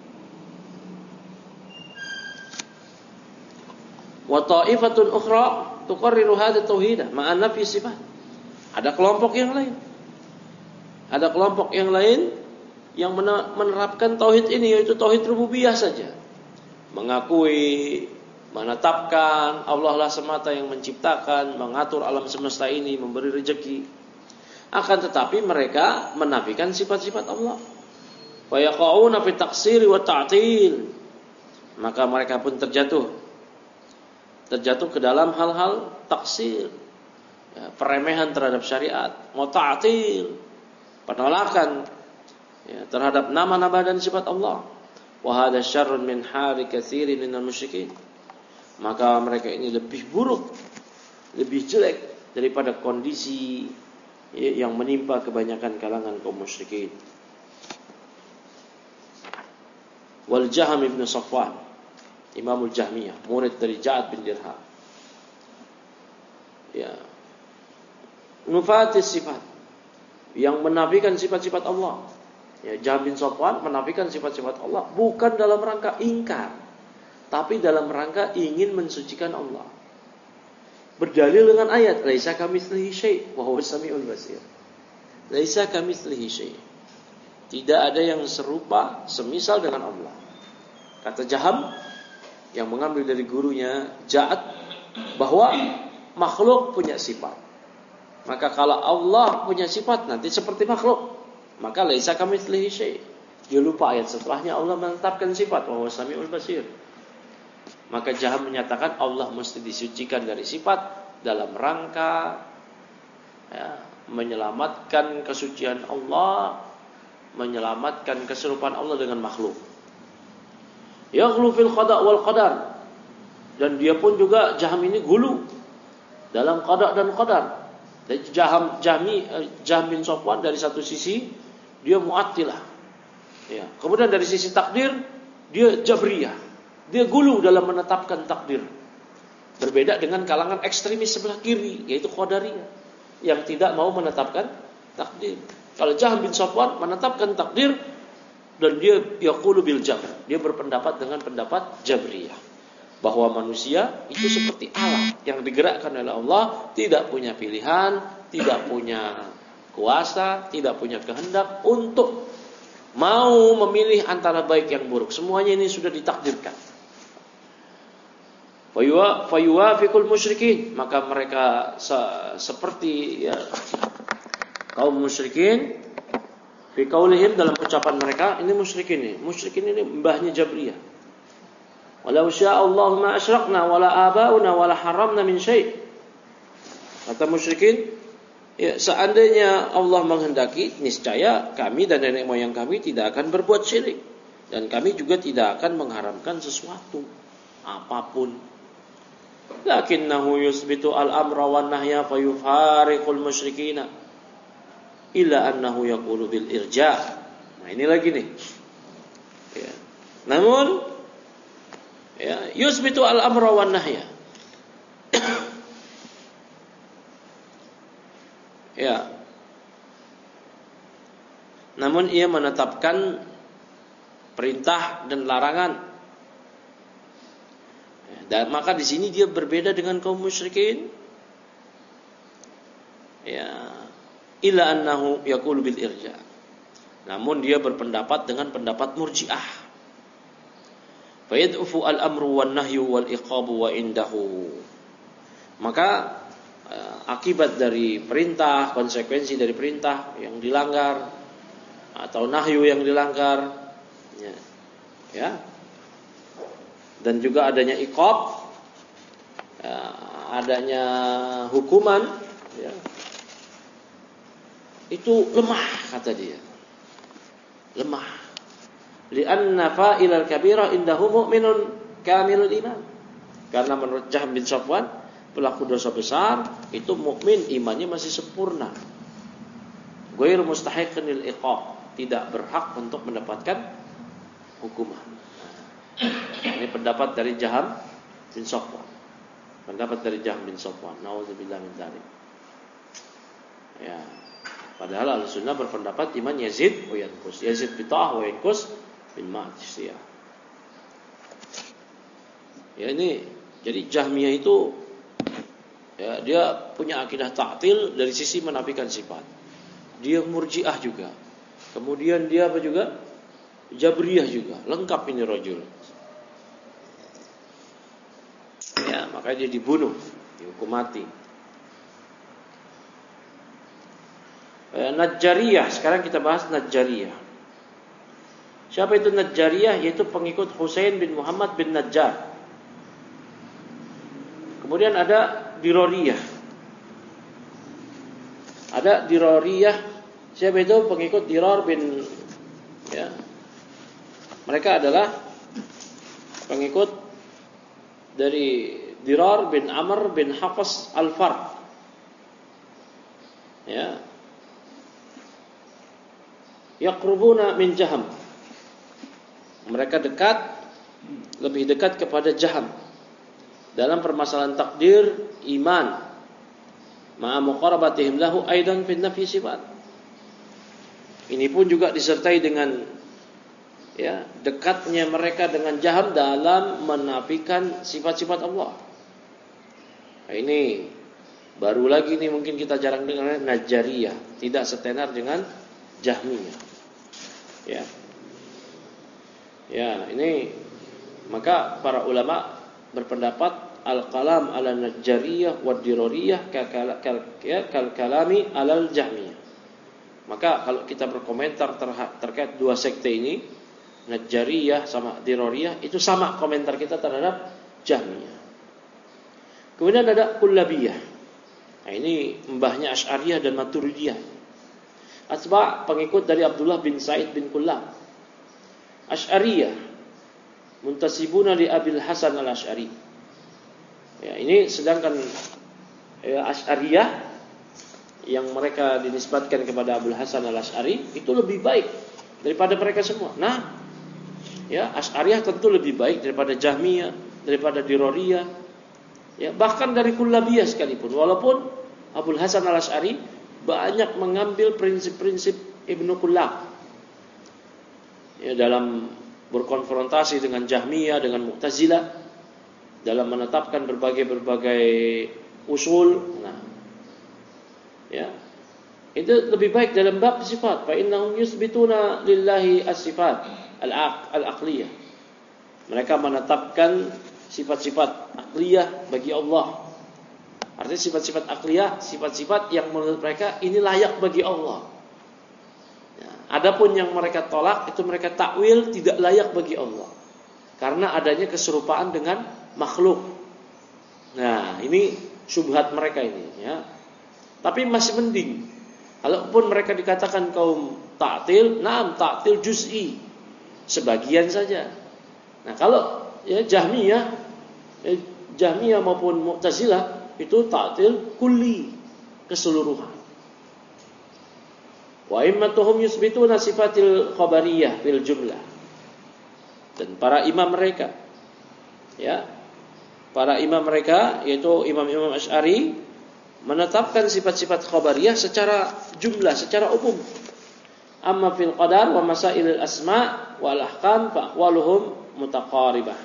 Wa ta'ifatun ukhra tuqarriru hadha tauhid ma'a nafi sifat. Ada kelompok yang lain. Ada kelompok yang lain yang menerapkan tauhid ini, yaitu tauhid rububiyah saja. Mengakui, menetapkan Allah lah semata yang menciptakan, mengatur alam semesta ini, memberi rezeki. Akan tetapi mereka menafikan sifat-sifat Allah. Wa yaqauna fi taqsiri wa ta'til. Maka mereka pun terjatuh terjatuh ke dalam hal-hal taksir, ya, peremehan terhadap syariat, wa ta'til, penolakan ya, terhadap nama-nama dan sifat Allah. Wa hadha syarrun min hali katsirin minal musyrikin. Maka mereka ini lebih buruk, lebih jelek daripada kondisi yang menimpa kebanyakan kalangan kaum musyrikin. Wal Jahm ibn Safwan, Imamul Jahmiyah, murid dari Ja'ad bin Dirham. Ya. Nufatis sifat, yang menafikan sifat-sifat Allah. Ya, Jahm bin Safwan menafikan sifat-sifat Allah bukan dalam rangka ingkar, tapi dalam rangka ingin mensucikan Allah. Berdalil dengan ayat, laisa kamitslihi syai' wa huwas samiul basir. Laisa kamitslihi syai'. Tidak ada yang serupa semisal dengan Allah. Kata Jahm yang mengambil dari gurunya Ja'ad bahwa makhluk punya sifat. Maka kalau Allah punya sifat nanti seperti makhluk, maka laisa kamitslihi syai'. Dia lupa ayat setelahnya Allah menetapkan sifat wa huwas samiul basir. Maka Jahm menyatakan Allah mesti disucikan dari sifat dalam rangka ya, menyelamatkan kesucian Allah, menyelamatkan keserupaan Allah dengan makhluk. Yaghlu fil qada' wal qadar. Dan dia pun juga Jahm ini gulu dalam qada' dan qadar. Dan Jahm Jahmi Jahm bin Safwan dari satu sisi dia mu'attilah. Ya, kemudian dari sisi takdir dia jabriyah. Dia gulu dalam menetapkan takdir. Berbeda dengan kalangan ekstremis sebelah kiri, yaitu Qadariyah, yang tidak mau menetapkan takdir. Kalau Jahm bin Safwan menetapkan takdir dan dia yaqulu bil jabr, dia berpendapat dengan pendapat Jabriyah, bahwa manusia itu seperti alat yang digerakkan oleh Allah, tidak punya pilihan, tidak punya kuasa, tidak punya kehendak untuk mau memilih antara baik yang buruk. Semuanya ini sudah ditakdirkan. Fayuwafiqul musyrikin, maka mereka se- seperti ya, kaum musyrikin fi qaulihim, dalam ucapan mereka, ini musyrikin ini, musyrikin ini mbahnya Jabriyah. Walau syaa Allah ma asyrakna wala abauna wala haramna min syai'. Kata musyrikin, ya, seandainya Allah menghendaki, niscaya kami dan nenek moyang kami tidak akan berbuat syirik, dan kami juga tidak akan mengharamkan sesuatu apapun. Lakinnahu yusbitu al-amra wan nahya fayufariqul musyrikina illa annahu yaqulu bil irja'. Nah, ini lagi nih. Ya. Namun ya, yusbitu al-amra wan nahya. Ya. Namun ia menetapkan perintah dan larangan. Ya, dan maka di sini dia berbeda dengan kaum musyrikin. Ya, illa annahu yaqulu bil irja. Namun dia berpendapat dengan pendapat Murji'ah. Fa yad'ufu al-amru wan nahyu wal iqabu wa indahu. Maka akibat dari perintah, konsekuensi dari perintah yang dilanggar atau nahyu yang dilanggar, ya, ya. Dan juga adanya iqab, ya, adanya hukuman, ya, itu lemah, kata dia, lemah. Li'anna fa'ilal kabira indahu mu'minun kamilul iman. Karena menurut Jahm bin Safwan, pelaku dosa besar itu mukmin, imannya masih sempurna. Ghairu mustahiqin lil iqab, tidak berhak untuk mendapatkan hukuman. Ini pendapat dari Jahm bin Safwan. Pendapat dari Jahm bin Safwan. Nauzubillah min dzalik. Ya. Padahal Ahlussunnah berpendapat iman yazid wa yanqus. Yazid bi ta'ah wa yanqus bil ma'siyah. Ya, ini jadi Jahmiyah itu, ya, dia punya akidah ta'til dari sisi menafikan sifat. Dia Murji'ah juga. Kemudian dia apa juga? Jabriyah juga. Lengkap ini rajul. Ya, makanya dia dibunuh, dihukum mati. Eh, Najjariyah. Sekarang kita bahas Najjariyah. Siapa itu Najjariyah? Yaitu pengikut Husain bin Muhammad bin Najjar. Kemudian ada Diroriyah. Ada Diroriyah. Siapa itu? Pengikut Diror bin, ya, mereka adalah pengikut dari Diror bin Amr bin Hafs Al-Far. Ya. Yaqrubuna min Jahm. Mereka dekat, lebih dekat kepada Jahm dalam permasalahan takdir, iman, ma'a muqarabatihim lahu aidan fi nafi sifat. Ini pun juga disertai dengan, ya, dekatnya mereka dengan Jahm dalam menafikan sifat-sifat Allah. Nah, ini baru lagi nih, mungkin kita jarang dengar, Najjariyah, tidak setenar dengan Jahmiyah. Ya. Ya, ini maka para ulama berpendapat al-kalam ala Najjariyah wa Diroriyah kal kalami alal Jahmiyah. Maka kalau kita berkomentar terkait dua sekte ini, Najjariyah sama Diroriyah, itu sama komentar kita terhadap Jahmiyah. Kemudian ada Kullabiyah. Nah, ini mbahnya Asy'ariyah dan Maturidiyah. Asba' pengikut dari Abdullah bin Sa'id bin Kullab. Asy'ariyah muntasibuna li Abil Hasan al-Asy'ari. Ya, ini sedangkan, ya, Asy'ariyah yang mereka dinisbatkan kepada Abul Hasan al-Asy'ari itu lebih baik daripada mereka semua. Nah, ya, Asy'ariyah tentu lebih baik daripada Jahmiyah, daripada Diroriyah, ya, bahkan dari Kullabiyah sekalipun. Walaupun Abul Hasan al-Asy'ari banyak mengambil prinsip-prinsip Ibnu Kullab, ya, dalam berkonfrontasi dengan Jahmiyah, dengan Mu'tazilah, dalam menetapkan berbagai-berbagai usul. Nah, ya, itu lebih baik dalam bab sifat. Fa innahum yusbituna lillahi as-sifat al-aqliyah. Mereka menetapkan sifat-sifat aqliyah bagi Allah. Artinya sifat-sifat aqliyah, sifat-sifat yang menurut mereka ini layak bagi Allah. Ya, adapun yang mereka tolak itu mereka takwil tidak layak bagi Allah. karena adanya keserupaan dengan makhluk. Nah, ini syubhat mereka ini, ya. Tapi masih mending. Kalaupun mereka dikatakan kaum ta'til, na'am ta'til juz'i, sebagian saja. Nah, kalau ya Jahmiyah, ya, Jahmiyah maupun Mu'tazilah itu ta'til kulli, keseluruhan. Wa immatuhum yusbituna sifatil khabariyah fil jumlah. Dan para imam mereka, ya, para imam mereka yaitu imam-imam Asy'ari menetapkan sifat-sifat khabariyah secara jumlah, secara umum. Amma fil qadar wa masailil asma wal ahkam fa aqwaluhum mutaqaribah.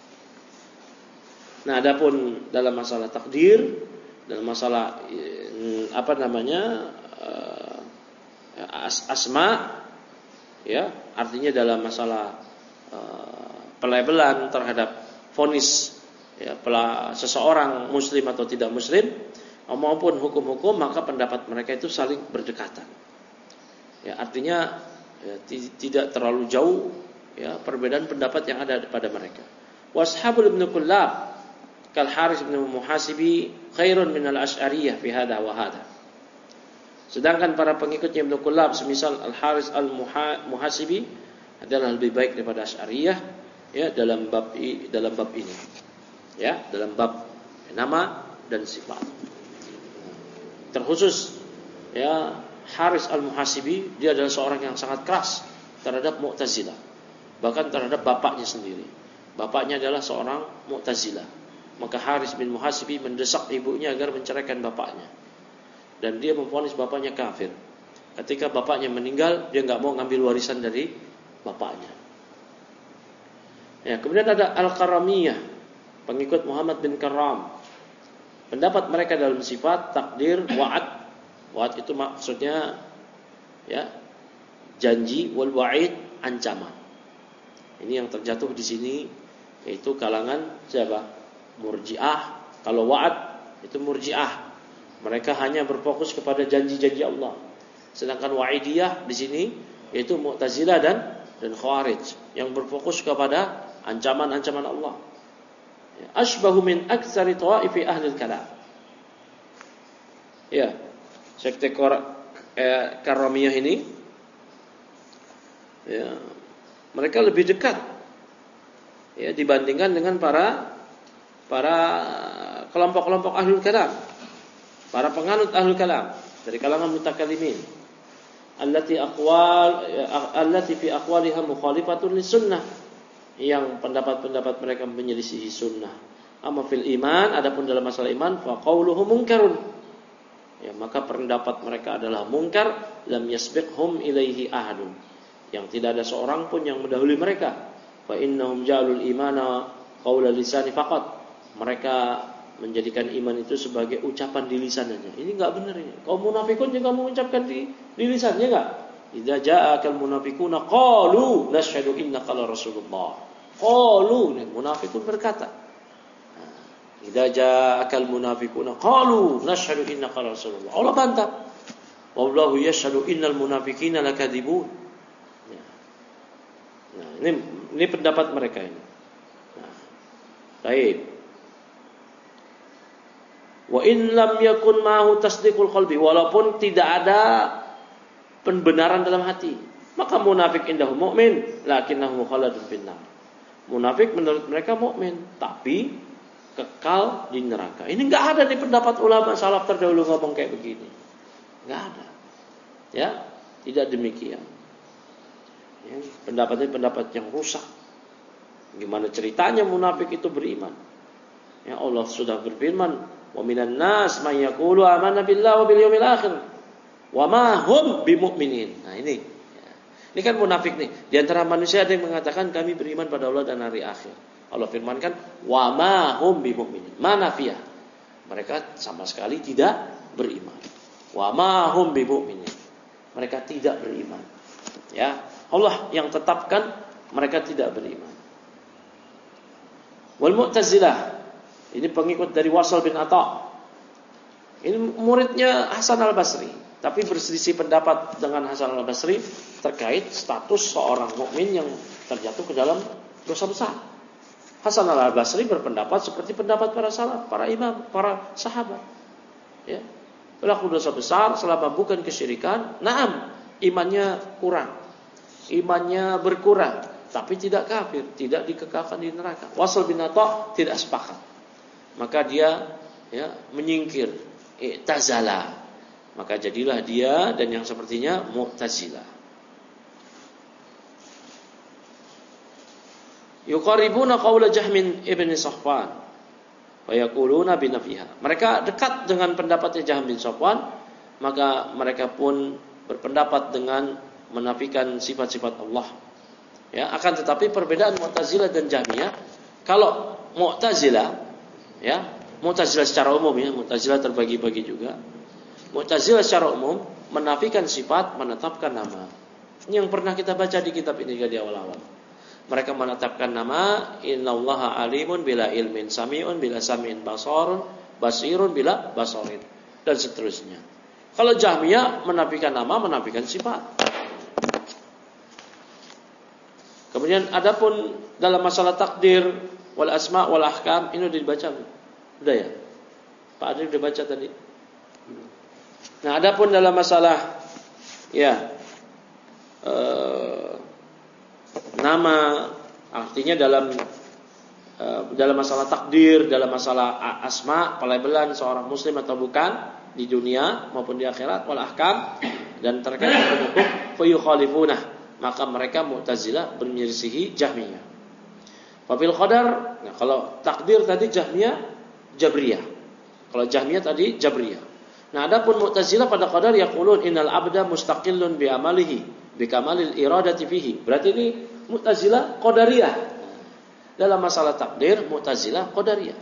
Nah, adapun dalam masalah takdir, dalam masalah apa namanya as- asma, ya, artinya dalam masalah uh, pelabelan terhadap vonis, ya, seseorang muslim atau tidak muslim, maupun hukum-hukum, maka pendapat mereka itu saling berdekatan. Ya, artinya ya, t- tidak terlalu jauh, ya, perbedaan pendapat yang ada pada mereka. Washabul ibn Kullab kal Haris ibn Muhasibi khairun minal Asy'ariyah fi hadha wa hadha. Sedangkan para pengikutnya Ibnu Kullab semisal Al Haris Al Muhasibi adalah lebih baik daripada Asy'ariyah, ya, dalam bab dalam bab ini, ya, dalam bab nama dan sifat. Terkhusus, ya, Haris Al Muhasibi, dia adalah seorang yang sangat keras terhadap Mu'tazilah, bahkan terhadap bapaknya sendiri. Bapaknya adalah seorang Mu'tazilah, maka Haris bin Muhasibi mendesak ibunya agar menceraikan bapaknya. Dan dia memvonis bapaknya kafir. Ketika bapaknya meninggal, dia enggak mau ngambil warisan dari bapaknya. Ya, kemudian ada Al-Karamiyah, pengikut Muhammad bin Karam. Pendapat mereka dalam sifat takdir, wa'ad. Wa'ad itu maksudnya, ya, janji, wal wa'id, ancaman. Ini yang terjatuh di sini yaitu kalangan siapa? Murji'ah. Kalau wa'ad itu Murji'ah. Mereka hanya berfokus kepada janji-janji Allah. Sedangkan Wa'idiyah di sini yaitu Mu'tazilah dan dan Khawarij yang berfokus kepada ancaman-ancaman Allah. Ashbahu min aktsari tawaifi ahli al-kalam. Ya, sekte eh, Karamiyah ini, ya, mereka lebih dekat, ya, dibandingkan dengan para para kelompok-kelompok ahlul kalam, para penganut ahlul kalam dari kalangan mutakallimin, allati aqwal allati fi aqwaliha mukhalifatun lis-sunnah, yang pendapat-pendapat mereka menyelisihi sunnah. Amma fil iman, adapun dalam masalah iman, fa qauluhum munkarun, ya, maka pendapat mereka adalah mungkar, lam yasbiqhum ilaihi ahadun, yang tidak ada seorang pun yang mendahului mereka. Fa innahum ja'alul imana qaula lisani faqat, mereka menjadikan iman itu sebagai ucapan di lisannya. Ini enggak benar ini. Kaum munafikun juga mengucapkan di, di lisannya, enggak? Idza ja'akal munafiquna qalu nashhadu innaka la rasulullah. Qalu, munafikun berkata. Idza ja'akal munafiquna qalu nashhadu innaka la rasulullah. Allah bantah. Wallahu yashhadu innal munafiqina lakadzibun. Nah, ini ini pendapat mereka ini. Nah, baik. Wa in lam yakun ma'hu tasdiqul qalbi, walaupun tidak ada pembenaran dalam hati, maka munafik indahu mu'min lakinnahu khaladun finnar. Munafik menurut mereka mukmin, tapi kekal di neraka. Ini enggak ada di pendapat ulama salaf terdahulu ngomong kayak begini. Enggak ada. Ya, tidak demikian. Ya, pendapatnya pendapat yang rusak. Gimana ceritanya munafik itu beriman? Ya, Allah sudah berfirman, wa minan nas may yaqulu amanna billahi wa bil yawmil akhir wa ma hum bimumin. Nah ini, ya. Ini kan munafik nih. Di antara manusia ada yang mengatakan kami beriman pada Allah dan hari akhir. Allah firmankan wa ma hum bimumin. Manafiyah. Mereka sama sekali tidak beriman. Wa ma hum bimumin. Mereka tidak beriman. Ya, Allah yang tetapkan mereka tidak beriman. Wal Mu'tazilah, ini pengikut dari Wasal bin Atha. Ini muridnya Hasan al-Basri, tapi berselisih pendapat dengan Hasan al-Basri terkait status seorang mukmin yang terjatuh ke dalam dosa besar. Hasan al-Basri berpendapat seperti pendapat para salaf, para imam, para sahabat. Ya. Pelaku dosa besar selama bukan kesyirikan, naam, imannya kurang. Imannya berkurang, tapi tidak kafir, tidak dikekalkan di neraka. Wasl bin Atha tidak sepakat. Maka dia ya menyingkir, i'tazala. Maka jadilah dia dan yang sepertinya Mu'tazilah. Yuqaribuna qaula Jahmin ibn Safwan wa yaquluna binafiha. Mereka dekat dengan pendapatnya Jahm bin Safwan, maka mereka pun berpendapat dengan menafikan sifat-sifat Allah. Ya, akan tetapi perbedaan Mu'tazilah dan Jahmiyah, kalau Mu'tazilah ya, Mu'tazilah secara umum ya, Mu'tazilah terbagi-bagi juga. Mu'tazilah secara umum menafikan sifat, menetapkan nama. Ini yang pernah kita baca di kitab ini di awal-awal. Mereka menetapkan nama, innallaha alimun bila ilmin, sami'un bila sami'in, basarun basirun bila basarin, dan seterusnya. Kalau Jahmiyah menafikan nama, menafikan sifat. Kemudian adapun dalam masalah takdir wal asma wal ahkam, ini sudah dibaca belum? Sudah ya? Pak Adri sudah baca tadi. Nah, adapun dalam masalah ya eh, nama, artinya dalam uh, dalam masalah takdir, dalam masalah asma, pelabelan seorang muslim atau bukan di dunia maupun di akhirat, wal ahkam, dan terkait hukum, fa yukhalifuna, maka mereka Mu'tazilah menyelisihi Jahmiyah. Fa fil qadar, nah kalau takdir tadi Jahmiyah Jabriyah. Kalau Jahmiyah tadi Jabriyah. Nah, adapun Mu'tazilah pada qadar yaqulun innal abda mustaqillun bi amalihi bi kamalil iradati fihi. Berarti ini Mu'tazilah Qadariyah. Dalam masalah takdir Mu'tazilah Qadariyah.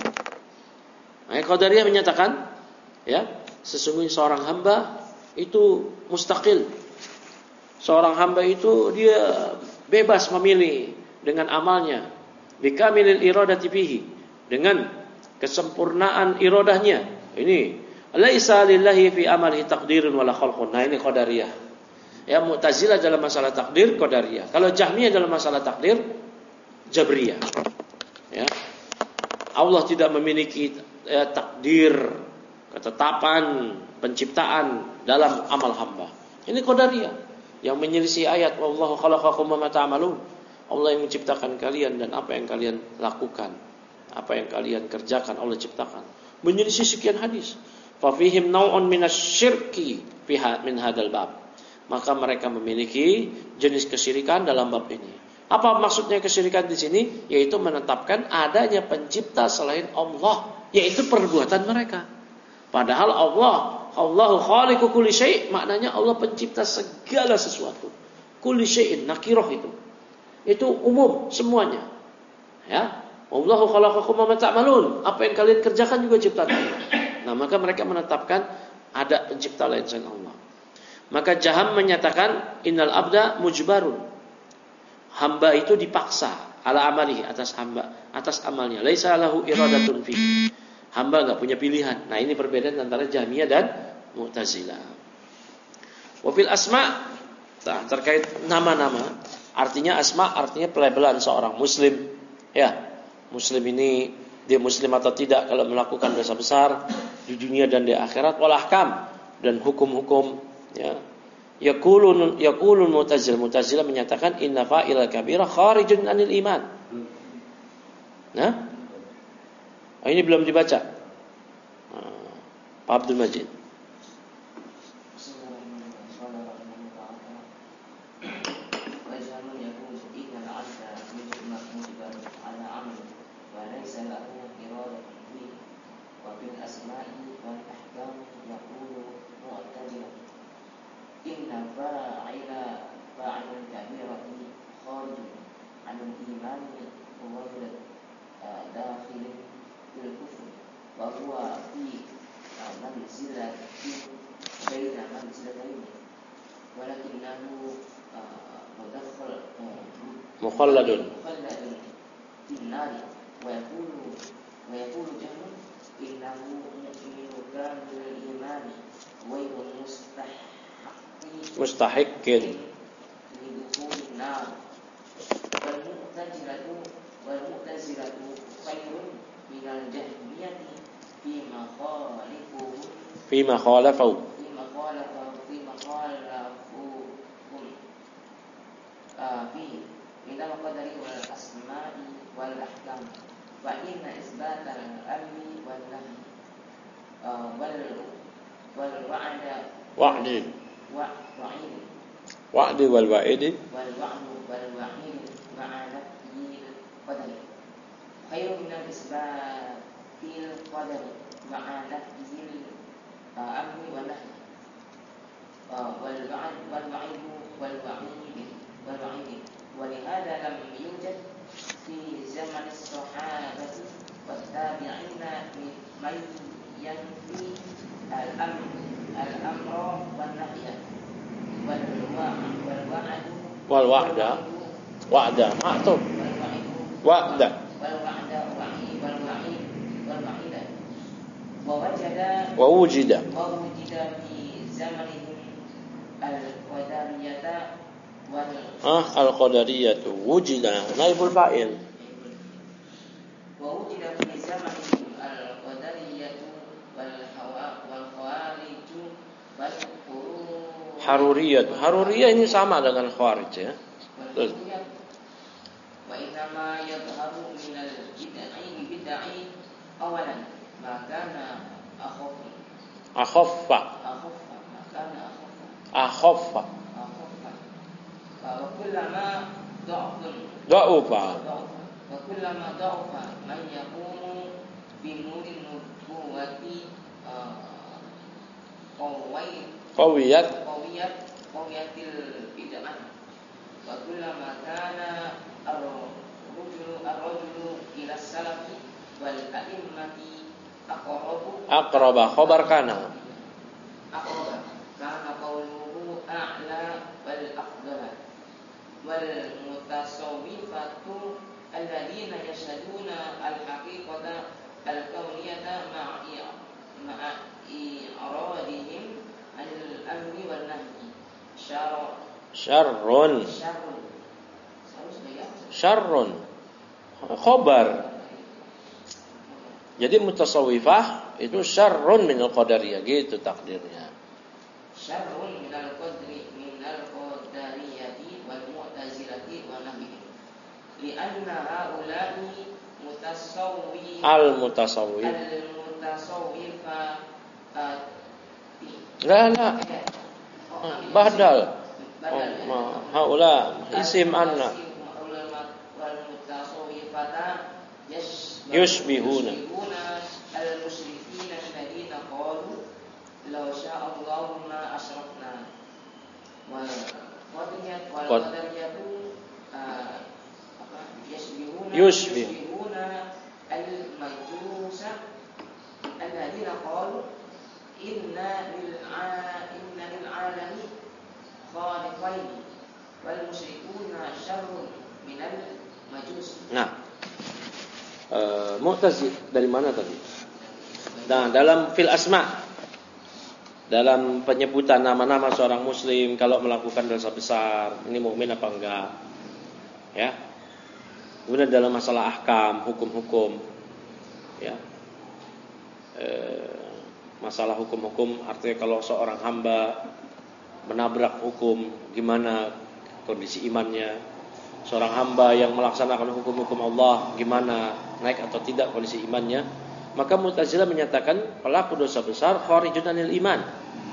Nah, Qadariyah menyatakan ya, sesungguhnya seorang hamba itu mustaqil. Seorang hamba itu dia bebas memilih dengan amalnya, bi kamilil iradati fihi, dengan kesempurnaan iradahnya. Ini laisa lillahi fi amalihi taqdirun wala khalqun. Nah, ini Qadariyah. Ya, Mu'tazilah dalam masalah takdir Qadariyah. Kalau Jahmiyah dalam masalah takdir Jabriyah. Ya. Allah tidak memiliki ya, takdir, ketetapan, penciptaan dalam amal hamba. Ini Qadariyah yang menyelisih ayat wallahu khalaqakum wa ma ta'malun. Allah yang menciptakan kalian dan apa yang kalian lakukan, apa yang kalian kerjakan Allah ciptakan. Menyelisih sekian hadis. Fa fihim naw'un minasyirki fi min hadzal bab. Maka mereka memiliki jenis kesyirikan dalam bab ini. Apa maksudnya kesyirikan di sini? Yaitu menetapkan adanya pencipta selain Allah, yaitu perbuatan mereka. Padahal Allah, Allahu khaliqu kulli syai', maknanya Allah pencipta segala sesuatu. Kulli syai'in nakirah itu. Itu umum semuanya. Ya. Allahu khalaqakum wa ma ta'malun. Apa yang kalian kerjakan juga ciptaan Allah. Nah, maka mereka menetapkan ada pencipta lain selain Allah. Maka Jaham menyatakan innal abda mujbarun. Hamba itu dipaksa ala amalihi, atas hamba, atas amalnya. Laisa lahu iradatun fi. Hamba enggak punya pilihan. Nah, ini perbedaan antara Jahmiyah dan Mu'tazilah. Wa fil asma, nah, terkait nama-nama, artinya asma artinya pelabelan seorang muslim. Ya, muslim ini dia muslim atau tidak kalau melakukan dosa besar di dunia dan di akhirat, wal ahkam, dan hukum-hukum. Ya, yaqulun yaqulun Mu'tazilah Mu'tazilah menyatakan inna fa'ilal kabira kharijun anil iman. Nah, ini belum dibaca. Pak Abdul Majid. Inna fa'ila fa'ilal kabirati kharijun anil iman wa huwa dakhil fil kufr wa huwa fi manzilati baina manzilatayn walakinahu mudakhal mukhalladun mukhalladun fin nar wa yaqulu wa yaqulu jamun innahu mu'minun kamil iman wa huwa mustah mustahiqqin lidukhulin nar wal mu'tazilatu wal mu'tazilatu minal jahmiyati fima khalifuhum Fima khalafu. fima khalafu fima khalafuhum fi minal qadari wal asma'i wal ahkam wa inna isbatal amri wal nahi wal wal wa'da Wa'di. wa wa'id Wa'di wal wa'idi. wal wa'du wal wa'id ma'a nafyil qadari khairun min isbatil qadari ma'a nafyil amri wal nahi wal wa'd wal wa'id wal wa'id wal wa'id wa lihada lam yujad fi zaman as-sahabati wat tabi'ina man yanfi al-amr al-amra wan nahya wal wa'd wal wa'd Wal wa'da. Wa'da. Maktub. wal wa'id Wa'da. wal wa'da wa'id wal wa'id wal wa'id wa wajada Wa wujida. wa wujida fi zamanihim al-qadariyata wal Ah, al-qadariyatu wujida. Naibul fa'il. wa wujida fi zamanihim al-qadariyatu wal hawa wal khawariju wal qurun Haruriyat. Haruriyah ini sama dengan khawarij ya. wal qurun wa inma yadhharu min al-bid'ah bid'ah awalan ma kana akhaf Akhaffa. akhaf ma kana akhaf Akhaffa. akhaf wa kullama da'fun Da'ufa. wa kullama da'fa man yaqumu bi nurin nubuwati qawai Qawiyat. qawiyat qawiyatil bid'ah wa kullama kana ar-rajulu ar-rajulu ila salafi wal a'immati aqrabu Aqraba. Khabar kana. aqraba kana qawluhu a'la wal afdala wal mutasawwifatu alladziina yashhaduna al-haqiqata al-kawniyata ma'a ma'a i'radihim anil amri wan nahyi syarr Syarrun. syarr seharusnya ya Syarrun. Khabar. Jadi mutasawwifah itu syarrun min al-qadariyah gitu takdirnya. syarrun minal qadri minal qadariyati wal mu'tazilati wa nahwihim li'anna haula'i mutasawwi Al-mutasawwif. al-mutasawwifa La la. Badal. badal Ma haula isim anna wal mutasawwifata Yushbihuna. al-musyrikina alladziina qalu law syaa Allahu ma asyrafna wal qadariyat wal Qad- qadariyatu apa yashbihuna Yushbih. yushbihuna al-majusa alladziina qalu inna lil inna lil alami khaliqaini wal musyrikuna syarrun minal majus. Nah, e, Mu'tazil dari mana tadi? Nah, dalam fil asma, dalam penyebutan nama-nama seorang muslim kalau melakukan dosa besar, ini mukmin apa enggak? Ya. Kemudian dalam masalah ahkam, hukum-hukum, ya. E, masalah hukum-hukum artinya kalau seorang hamba menabrak hukum, gimana kondisi imannya? Seorang hamba yang melaksanakan hukum-hukum Allah, gimana naik atau tidak kondisi imannya? Maka Mu'tazilah menyatakan pelaku dosa besar kharijun anil iman.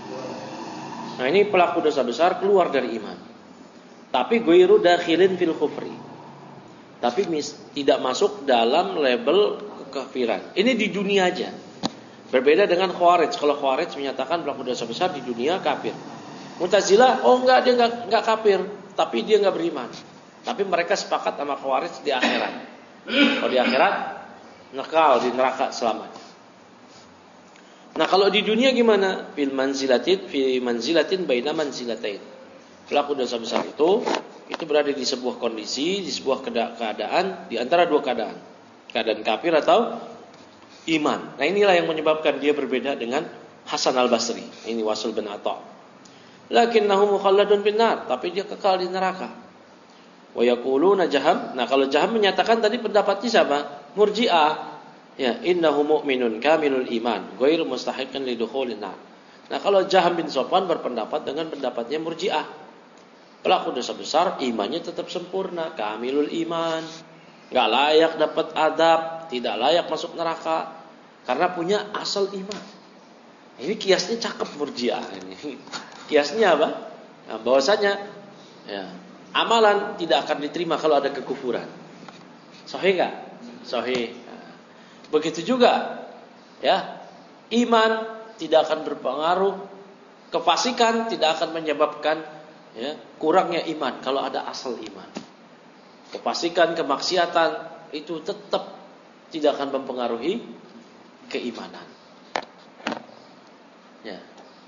Nah, ini pelaku dosa besar keluar dari iman. Tapi ghairu dakhilin fil kufri. Tapi mis, tidak masuk dalam label kekafiran. Ini di dunia aja. Berbeda dengan Khawarij. Kalau Khawarij menyatakan pelaku dosa besar di dunia kafir. Mu'tazilah, oh enggak, dia enggak, enggak kafir, tapi dia enggak beriman. Tapi mereka sepakat sama Khawarij di akhirat. Kalau di akhirat nekal di neraka selamanya. Nah, kalau di dunia gimana? Fil manzilatin fi manzilatin baina manzilatain. Pelaku dosa besar itu itu berada di sebuah kondisi, di sebuah keadaan, di antara dua keadaan. Keadaan kafir atau iman. Nah, inilah yang menyebabkan dia berbeda dengan Hasan al-Basri. Ini Wasil bin Atha. Lakinnahu mukhalladun finnar, tapi dia kekal di neraka. Wa yaquluna Jaham. Nah, kalau Jaham menyatakan tadi pendapatnya siapa? Murji'ah. Ya, innahu mu'minun kamilul iman, ghairu mustahiqin lidukhulin nar. Nah, kalau Jaham bin Safwan berpendapat dengan pendapatnya Murji'ah. Pelaku dosa besar, imannya tetap sempurna, kamilul iman, enggak layak dapat adab, tidak layak masuk neraka karena punya asal iman. Ini kiasnya cakep Murji'ah ini. Kiasnya apa? Nah, bahwasanya ya, amalan tidak akan diterima kalau ada kekufuran. Sahih enggak? Sahih. Begitu juga ya, iman tidak akan berpengaruh, kefasikan tidak akan menyebabkan ya, kurangnya iman kalau ada asal iman. Kefasikan, kemaksiatan itu tetap tidak akan mempengaruhi keimanan. Ya.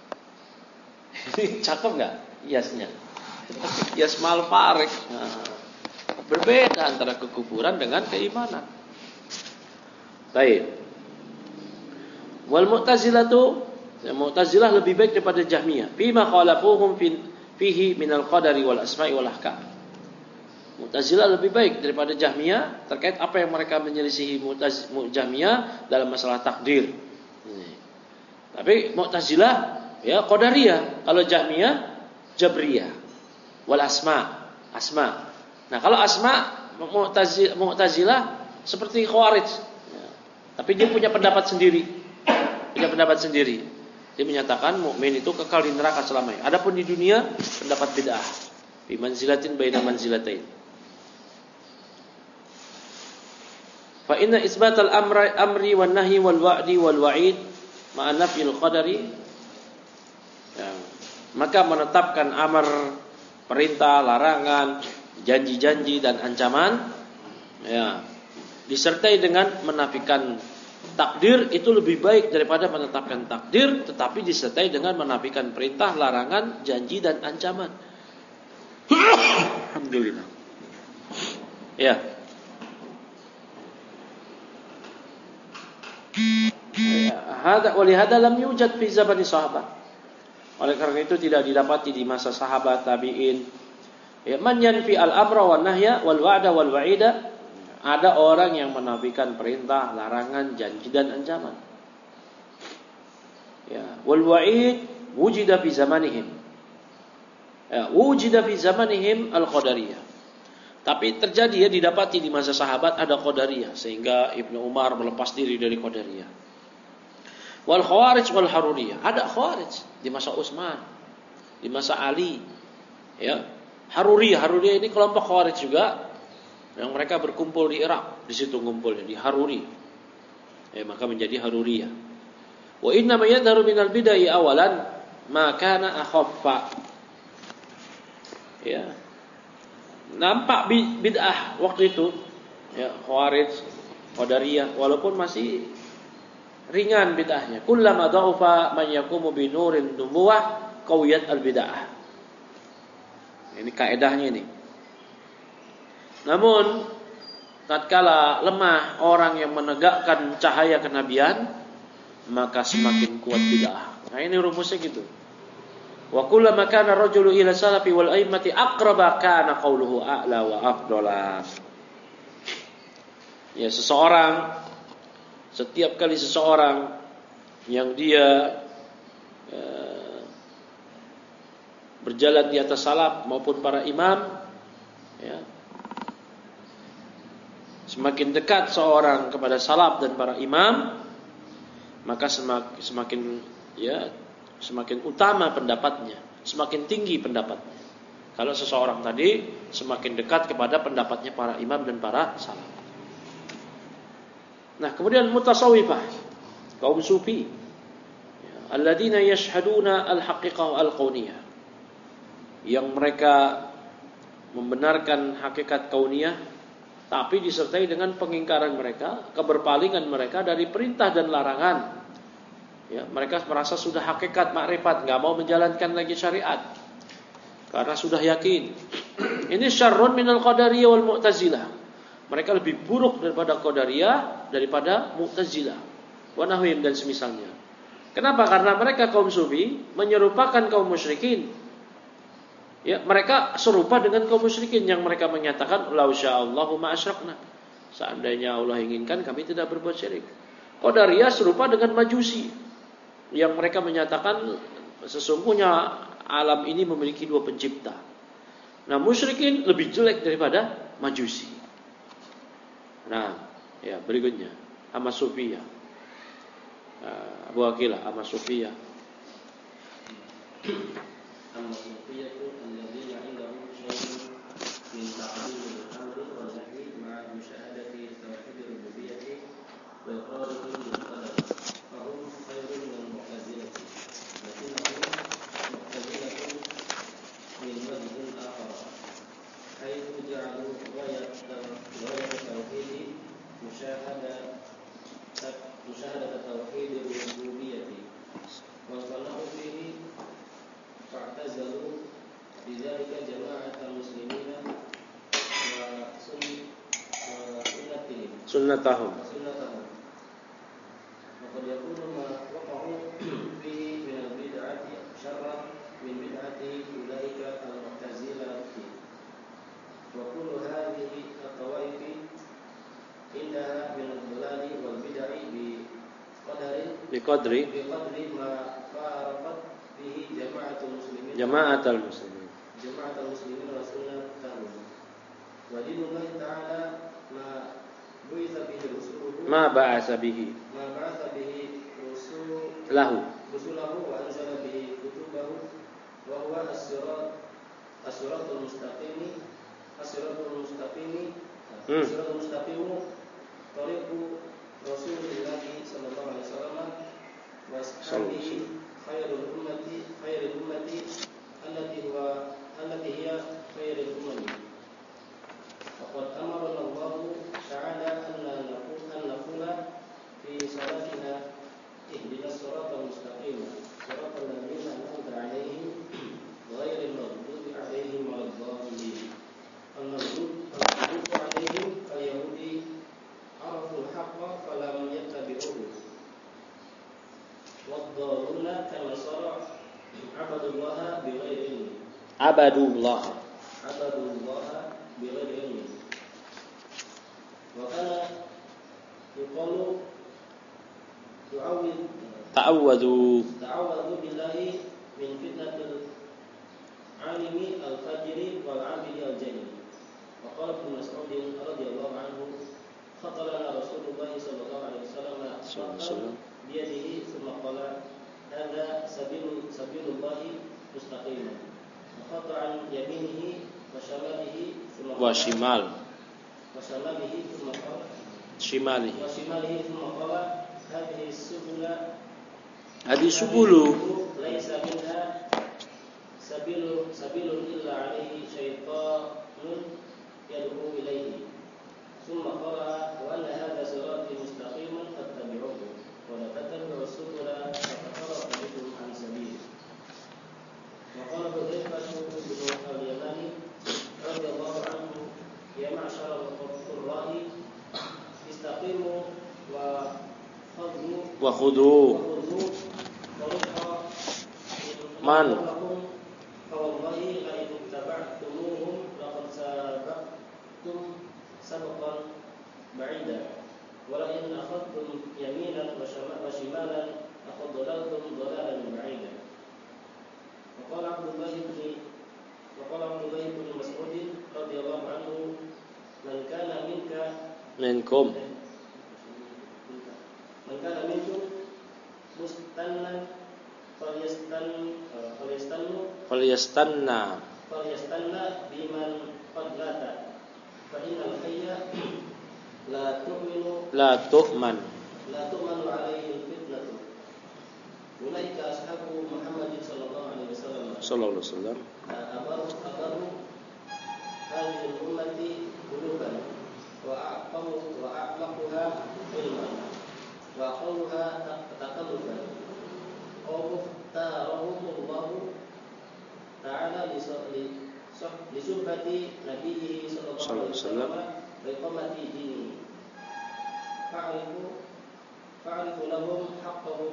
Ini cakep enggak kiasnya? Kias malfarik. Nah, berbeda antara kekufuran dengan keimanan. Baik. Wal Mu'tazilah tu, Mu'tazilah lebih baik daripada Jahmiyah. Fima khalafuhum fihi minal qadari wal asma'i wal ahkam. Mu'tazilah lebih baik daripada Jahmiyah terkait apa yang mereka menyelisihi Jahmiyah dalam masalah takdir. Tapi Mu'tazilah ya Qadariyah, kalau Jahmiyah Jabriyah. Wal asma, asma. Nah, kalau asma Mu'tazilah, Mu'tazilah seperti Khawarij. Tapi dia punya pendapat sendiri. Punya pendapat sendiri. Dia menyatakan mukmin itu kekal di neraka selamanya. Adapun di dunia pendapat bid'ah. Bi manzilatin baina manzilatain. Fa inna isbatal amri amri wan nahyi wal wa'di wal wa'id ma'a nafyil qadari. Ya. Maka menetapkan amar, perintah, larangan, janji-janji dan ancaman ya, disertai dengan menafikan takdir itu lebih baik daripada menetapkan takdir tetapi disertai dengan menafikan perintah, larangan, janji dan ancaman. Alhamdulillah. Ya. Hada wa lihada lam yujad fi zamani sahabat. Oleh karena itu tidak didapati di masa sahabat tabi'in. Ya, man yanfi al-amra wan nahya wal wa'da wal wa'ida. Ada orang yang menafikan perintah, larangan, janji dan ancaman. Ya, wal wa'id wujida fi zamanihim. Ya, wujida fi zamanihim al-qadariyah. Tapi terjadi ya didapati di masa sahabat ada qadariyah sehingga Ibnu Umar melepas diri dari qadariyah. Wal khawarij wal haruriyah. Ada khawarij di masa Utsman, di masa Ali. Ya, haruriyah, haruriyah ini kelompok khawarij juga. Yang mereka berkumpul di Irak, di situ ngumpulnya di Haruri. Ya, maka menjadi Haruriyah. Wa inna ma yadharu minal bid'ah awalan ma kana akhaffa. Ya. Nampak bid'ah waktu itu, ya, Khawarij, Qadariyah walaupun masih ringan bid'ahnya. Kullama dha'afa man yaqumu bi nurin nubuwah qawiyat al bid'ah. Ini kaedahnya ini. Namun tatkala lemah orang yang menegakkan cahaya kenabian, maka semakin kuat bid'ah. Nah, ini rumusnya gitu. Wa kullama kana rajulu ila salafi wal a'immati aqraba kana qawluhu a'la wa afdala. Ya, seseorang setiap kali seseorang yang dia eh, berjalan di atas salaf maupun para imam, ya, semakin dekat seorang kepada salaf dan para imam, maka semakin, semakin ya semakin utama pendapatnya, semakin tinggi pendapatnya. Kalau seseorang tadi semakin dekat kepada pendapatnya para imam dan para salaf. Nah, kemudian mutasawwifah, kaum sufi, ya, alladzina yashhaduna al-haqiqah al-kauniyah, yang mereka membenarkan hakikat kauniyah tapi disertai dengan pengingkaran mereka, keberpalingan mereka dari perintah dan larangan. Ya, mereka merasa sudah hakikat makrifat, enggak mau menjalankan lagi syariat karena sudah yakin. Ini syarrun minal qadariyah wal mu'tazilah. Mereka lebih buruk daripada qadariyah, daripada mu'tazilah, wa nahwihim dan semisalnya. Kenapa? Karena mereka kaum sufi menyerupakan kaum musyrikin. Ya, mereka serupa dengan kaum musyrikin yang mereka menyatakan lau sya'allahu ma asyrakna. Seandainya Allah inginkan, kami tidak berbuat syirik. Qadariyah serupa dengan Majusi, yang mereka menyatakan sesungguhnya alam ini memiliki dua pencipta. Nah, musyrikin lebih jelek daripada Majusi. Nah, ya berikutnya Ahmad Sufiyah, uh, Abu Aqilah Ahmad Sufiyah. Ahmad Sufiyah itu alladzi indahu syai'un min ta'dil al-amri wal nahyi ma'a musyahadati tauhid rububiyyah wa iqrar bil qadar. Fahum khairun min al-mu'tazilah. Lakinnahum mu'tazilah min wajhin akhar. Haythu ja'alu ghayat ghayat tauhid musyahadah musyahadah tauhid rububiyyah wa sana'u fihi fa'tazalu bidzalika jama'atal muslimina wa sunnatihim Sunnatahum. sunnatahum wa qad yakunu ma waqa'u fihi min al-bid'ati syarran min bid'ati ulaika al-mu'tazilati wa kullu hadhihi at-tawaifi indaha min al-dhalali wal bid'i bi qadarin Bi qadri bi qadri ma faraqat bihi jama'atul muslimin jama'atul muslimin. jama'atul muslimin wa sunnatahum wa dinullahi ta'ala ma bu'itsa bihi rusuluhu Ma ba'asa bihi ma ba'atha bihi rusul lahu rusulahu wa anzala bihi kutubahu wa huwa as-sirat as-siratul mustaqim as-siratul mustaqim Hmm. as-siratul mustaqim tariqu Rasulillah sallallahu alaihi wasallam wa ashabihi khairul ummati khairul ummati allati huwa allati hiya khairul ummati. Faqad amara Allah ta'ala an naqula naqula fi salatina ihdinas siratal mustaqim siratal ladzina an'amta 'alaihim ghairil maghdubi 'alaihim waladdallin. Al-maghdub al-maghdubi 'alaihim al-yahudi araful haqqa falam yattabi'uhu waddalluna kama sara abadullaha bighairi ilmi abadullah abadullaha bighairi ilmi wa kana yuqalu tu'awwid ta'awwadu ta'awwadu billahi min fitnatil alimi al-fajiri wal 'abidi al-jahil. Wa qala Ibnu Mas'ud radhiyallahu anhu khatalana Rasulullah sallallahu alaihi wasallam biyadihi thumma qala hadza sabilu sabilullahi mustaqiman wa khata'an yaminihi wa shamalihi thumma wa shimal wa shamalihi thumma qala shimalihi wa shimalihi thumma qala hadhihi subula hadi subulu laisa minha sabilu sabilun illa alaihi syaitanun yad'u ilaihi. ثم قرأ وأن هذا صراطي مستقيما فاتبعوه ولا تتبعوا السبل فتفرق بكم عن سبيله. وقال حذيفة بن اليماني رضي الله عنه يا معشر القراء استقيموا وخذوا وخذوا وخذوا طريقا من فوالله لئن اتبعتموهم لقد سبقتم سبقا بعيدا ولئن أخذتم يمينا وشمالا لقد ضللتم ضلالا بعيدا. وقال عبد الله بن وقال عبد الله بن مسعود رضي الله عنه من كان منك منكم من كان منكم مستنا فليستن فليستنوا falyastanna فليستنى بمن قد مات فإن الحي لا تؤمن la tu'man لا تؤمن عليه الفتنة. أولئك أصحاب محمد صلى الله عليه وسلم sallallahu alaihi wasallam أبر أبر هذه الأمة قلوبا وأعقم وأعمقها علما وأقلها تكلفا قوم اختارهم الله تعالى لصحبة نبيه صلى الله عليه وسلم وإقامة دينه فاعرفوا فاعرفوا لهم حقهم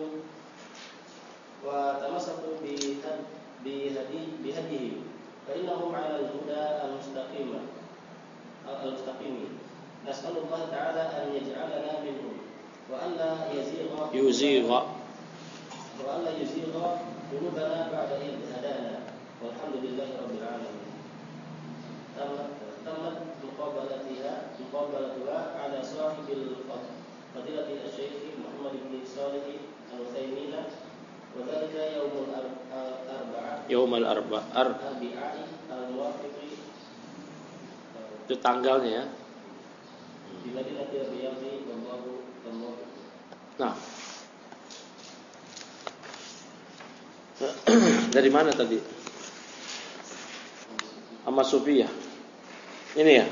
وتمسكوا بهدي بهديهم فإنهم على الهدى المستقيم المستقيم Nas'alullah ta'ala an yaj'alana minhum wa an la yazigha yuzigha wa an la yuzigha qulubana ba'da idh hadana. Walhamdulillahi rabbil alamin. Tamat tamat muqabalatiha muqabalatuha ala sahibil fadilati asy-syaikh Muhammad bin Shalih Al-Utsaimin wa dzalika yaumul arba'ah yaumul arba'ah arbi'i al-muwafiqi itu tanggalnya ya. Di Madinatul Riyadhi wallahu a'lam. Nah. Dari mana tadi? Amma Sufiyah. Ini ya.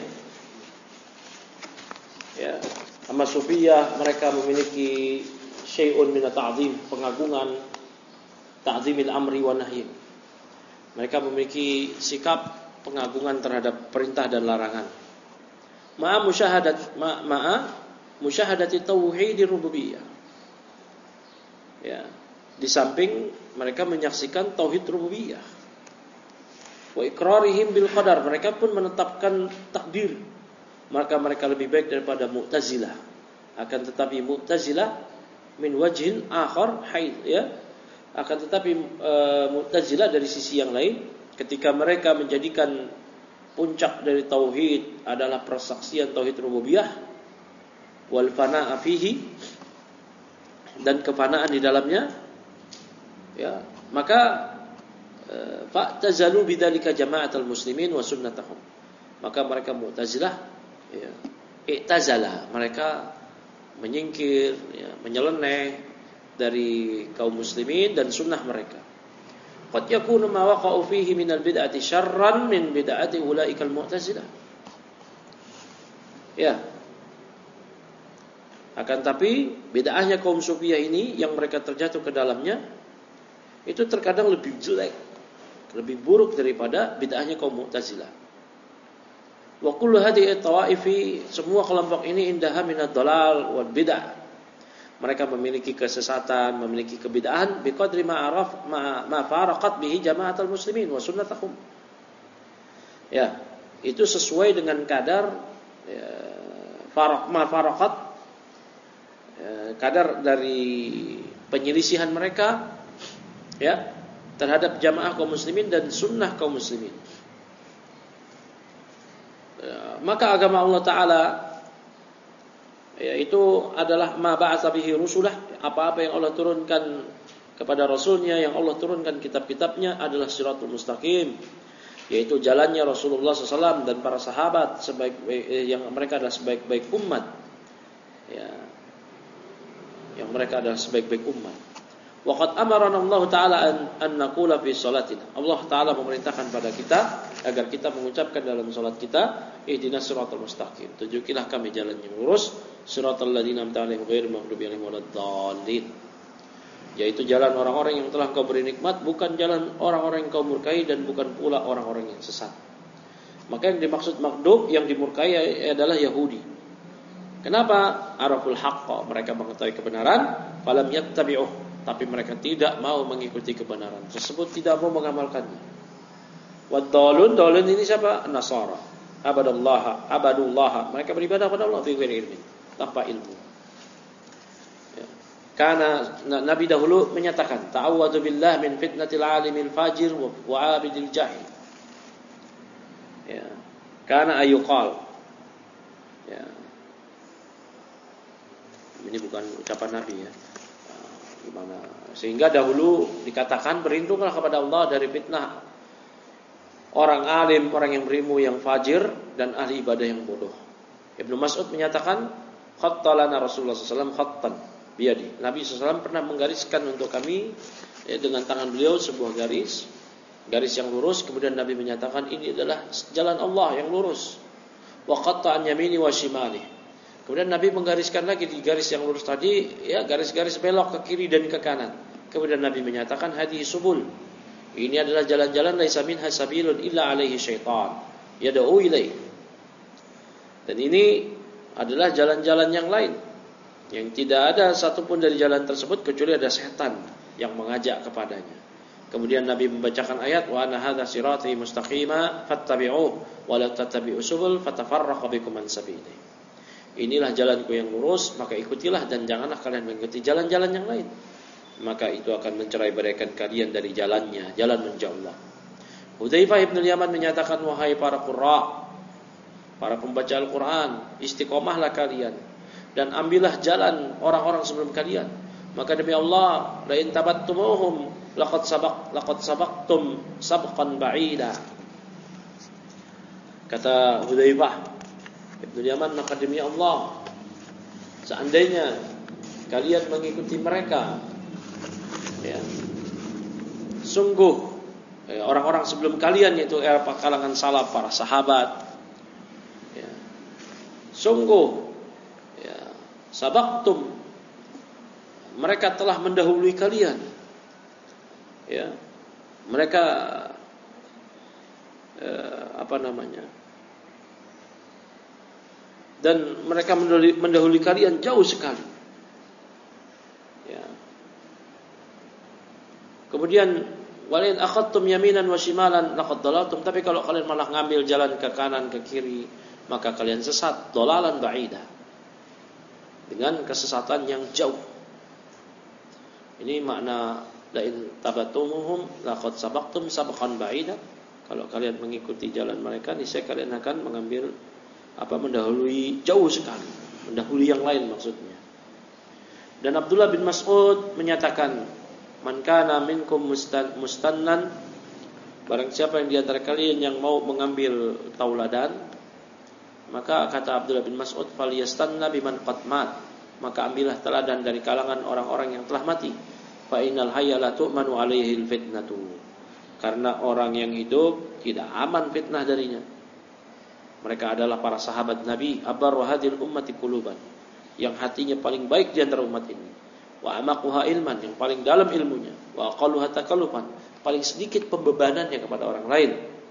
Ya, Amma Sufiyah mereka memiliki syai'un min ta'zim, pengagungan ta'zimil amri wa nahyi. Mereka memiliki sikap pengagungan terhadap perintah dan larangan. Ma'a musyahadat ma'a musyahadati tauhidir rububiyah. Ya, di samping mereka menyaksikan tauhid rububiyah. Wa iqrarihim bil qadar, mereka pun menetapkan takdir. Maka mereka lebih baik daripada Mu'tazilah. Akan tetapi Mu'tazilah min wajhin akhar haid, ya. Akan tetapi e, Mu'tazilah dari sisi yang lain, ketika mereka menjadikan puncak dari tauhid adalah persaksian tauhid rububiyah wal fana'a fihi, dan kefanaan di dalamnya, ya, maka fa'tazalu bidzalika jama'atul muslimin wa sunnatahum. Maka mereka Mu'tazilah, ya, i'tazala, mereka menyingkir, ya, menyeleneh dari kaum muslimin dan sunnah mereka. Qad yakunu ma waqa'u fihi minal bid'ati syarran min bid'ati ulaikal Mu'tazilah. Ya. Akan tapi bid'ahnya kaum Sufiyah ini yang mereka terjatuh ke dalamnya itu terkadang lebih jelek, lebih buruk daripada bid'ahnya kaum Mu'tazilah. Wa kullu hadhihi tawaifi, semua kelompok ini indaha minad dhalal wal bid'ah. Mereka memiliki kesesatan, memiliki kebid'ahan biqadri ma araf ma, ma faraqat bihi jama'atul muslimin wa sunnatahum. Ya, itu sesuai dengan kadar, ya, faraq ma faraqat, ya, kadar dari penyelisihan mereka, ya, terhadap jamaah kaum muslimin dan sunnah kaum muslimin. Ya, maka agama Allah Ta'ala, ya, itu adalah ma ba'atsa bihi rusulah, apa-apa yang Allah turunkan kepada rasulnya, yang Allah turunkan kitab-kitabnya adalah siratul mustaqim, yaitu jalannya Rasulullah shallallahu alaihi wasallam dan para sahabat sebaik yang mereka adalah sebaik-baik umat, ya, yang mereka adalah sebaik-baik umat. Waqad amarana Allah Ta'ala an, an naqula fi salatina. Allah Ta'ala memerintahkan pada kita agar kita mengucapkan dalam salat kita, ihdinas siratal mustaqim, tunjukilah kami jalan yang lurus, siratal ladzina an'amta 'alaihim ghairil maghdubi 'alaihim waladdallin, yaitu jalan orang-orang yang telah Engkau beri nikmat, bukan jalan orang-orang yang Engkau murkai dan bukan pula orang-orang yang sesat. Maka yang dimaksud maghdub, yang dimurkai adalah Yahudi. Kenapa? Araful haqqa, mereka mengetahui kebenaran, falam yattabi'uh, tapi mereka tidak mau mengikuti kebenaran tersebut, tidak mau mengamalkannya. Wad-dhalun, dhalun ini siapa? Nasara. Abadullah, abadullah, mereka beribadah kepada Allah fi ghairi ilmin, tanpa ilmu. Ya. Karena Nabi dahulu menyatakan, ta'awwadzu billah min fitnatil alimil fajir wa 'abidil jahil. Ya. Karena ayuqal. Ya. Ini bukan ucapan Nabi, ya. Gimana? Sehingga dahulu dikatakan berlindunglah kepada Allah dari fitnah orang alim, orang yang berilmu yang fajir, dan ahli ibadah yang bodoh. Ibnu Mas'ud menyatakan, khattalana Rasulullah sallallahu alaihi wasallam khattan biyadi. Nabi sallallahu alaihi wasallam pernah menggariskan untuk kami, ya, dengan tangan beliau sebuah garis, garis yang lurus. Kemudian Nabi menyatakan, ini adalah jalan Allah yang lurus. Wa qatta an yamini wa shimali. Kemudian Nabi menggariskan lagi di garis yang lurus tadi, ya, garis-garis belok ke kiri dan ke kanan. Kemudian Nabi menyatakan, hadhihi subul, ini adalah jalan-jalan laisa minha sabilun illa alaihi syaitan yad'u ilaihi. Dan ini adalah jalan-jalan yang lain, yang tidak ada satupun dari jalan tersebut kecuali ada setan yang mengajak kepadanya. Kemudian Nabi membacakan ayat, wa anna hadza sirati mustaqima fattabi'uhu wa la tattabi'us subul fatafarraqu bikum an sabilihi. inilah jalanku yang lurus, maka ikutilah dan janganlah kalian mengikuti jalan-jalan yang lain. Maka itu akan mencerai-beraikan kalian dari jalannya, jalan menuju Allah. Hudzaifah ibn Yaman menyatakan, wahai para qurra, para pembaca Al-Quran, istiqomahlah kalian dan ambillah jalan orang-orang sebelum kalian. Maka demi Allah, la in tabattumuhum laqad sabaq laqad sabaqtum sabqan ba'ida. Kata Hudzaifah ibn Yaman, maka demi Allah, seandainya kalian mengikuti mereka, ya, sungguh ya, orang-orang sebelum kalian, yaitu era kalangan salaf, para sahabat, ya, sungguh ya, sabaqtum, mereka telah mendahului kalian, ya, mereka eh, apa namanya, dan mereka mendahului, mendahului kalian jauh sekali, ya. Kemudian walain akhadtum yaminan wa shimalan laqad dalaltum, tapi kalau kalian malah ngambil jalan ke kanan ke kiri, maka kalian sesat, dalalan ba'ida, dengan kesesatan yang jauh. Ini makna lain tabatumuhum laqad sabaqtum sabqan ba'ida. Kalau kalian mengikuti jalan mereka, niscaya kalian akan mengambil apa mendahului jauh sekali, mendahului yang lain maksudnya. Dan Abdullah bin Mas'ud menyatakan, man kana minkum mustan, mustannan, barang siapa yang di antara kalian yang mau mengambil tauladan, maka kata Abdullah bin Mas'ud, falyastanna biman qad mat, maka ambillah teladan dari kalangan orang-orang yang telah mati. Fa innal hayya la tu'manu alaihi fitnatu, karena orang yang hidup tidak aman fitnah darinya. Mereka adalah para sahabat Nabi, abarru hadhil ummati quluban, yang hatinya paling baik di antara umat ini, wa amaquha ilman, yang paling dalam ilmunya, wa aqalluha takallufan, paling sedikit pembebanannya kepada orang lain.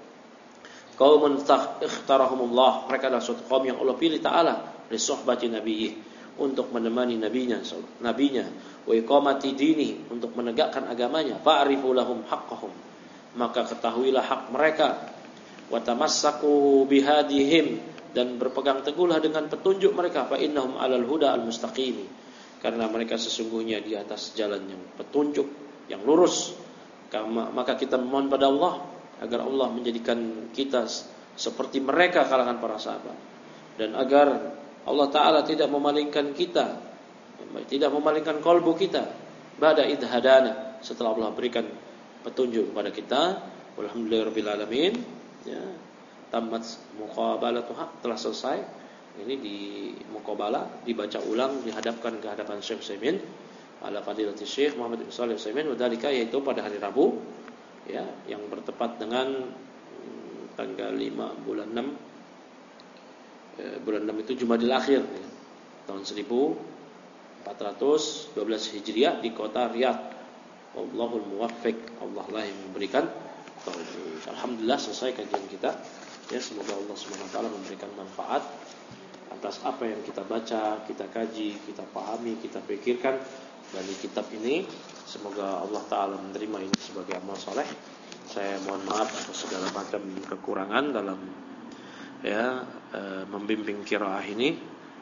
Qaumun ikhtarahumullah, mereka adalah suatu kaum yang Allah pilih Ta'ala li suhbati nabiyih, untuk menemani nabinya, nabinya, wa iqamati dini, untuk menegakkan agamanya, fa'rifu lahum haqqahum, maka ketahuilah hak mereka, wa tamassaku bihadihim, dan berpegang teguhlah dengan petunjuk mereka, fa innahum 'alal huda al-mustaqim, karena mereka sesungguhnya di atas jalan yang petunjuk, yang lurus. Maka kita memohon pada Allah agar Allah menjadikan kita seperti mereka kalangan para sahabat, dan agar Allah Ta'ala tidak memalingkan kita, tidak memalingkan kalbu kita, ba'da idh hadana, setelah Allah berikan petunjuk kepada kita. Alhamdulillahirabbil alamin. Ya, tamat muqabalatuha, telah selesai. Ini di muqabalah, dibaca ulang, dihadapkan ke hadapan Syekh Utsaimin ala fadilati Syekh Muhammad bin Shalih Utsaimin, wadhalika, yaitu pada hari Rabu, ya, yang bertepat dengan tanggal lima bulan enam, eh, bulan enam itu Jumadil Akhir, ya, tahun seribu empat ratus dua belas Hijriah di kota Riyadh. Wallahul muwaffiq, Allah lah yang memberikan taufik. Alhamdulillah selesai kajian kita. Ya, semoga Allah Subhanahu wa taala memberikan manfaat atas apa yang kita baca, kita kaji, kita pahami, kita pikirkan dari kitab ini. Semoga Allah Ta'ala menerima ini sebagai amal soleh. Saya mohon maaf atas segala macam kekurangan dalam ya e, membimbing qiraah ini.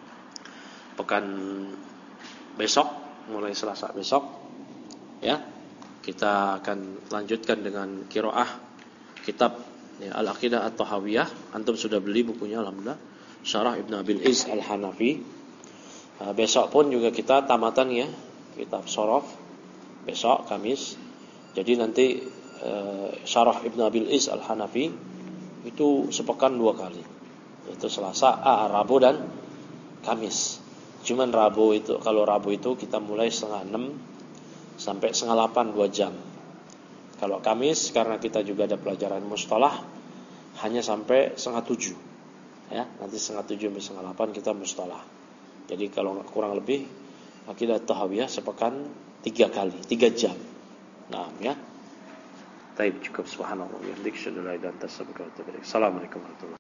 Pekan besok, mulai Selasa besok, ya, kita akan lanjutkan dengan qiraah kitab ya, Al-Aqidah At-Tahawiyah. Antum sudah beli bukunya, alhamdulillah, Syarah Ibn Abil Iz Al-Hanafi. Nah, besok pun juga kita tamatan ya kitab Shorof, besok Kamis. Jadi nanti uh, Syarah Ibn Abil Iz Al-Hanafi itu sepekan dua kali, yaitu Selasa, ah, Rabu dan Kamis. Cuman Rabu itu, kalau Rabu itu kita mulai setengah enam sampai setengah delapan, dua jam. Kalau Kamis, karena kita juga ada pelajaran mustalah, hanya sampai setengah tujuh. Ya, nanti setengah tujuh sampai setengah delapan kita mustalah. Jadi kalau kurang lebih Aqidah Tahawiyah sepekan tiga kali, tiga jam. Nah, ya. Taib, cukup, subhanallah. Assalamualaikum warahmatullahi wabarakatuh.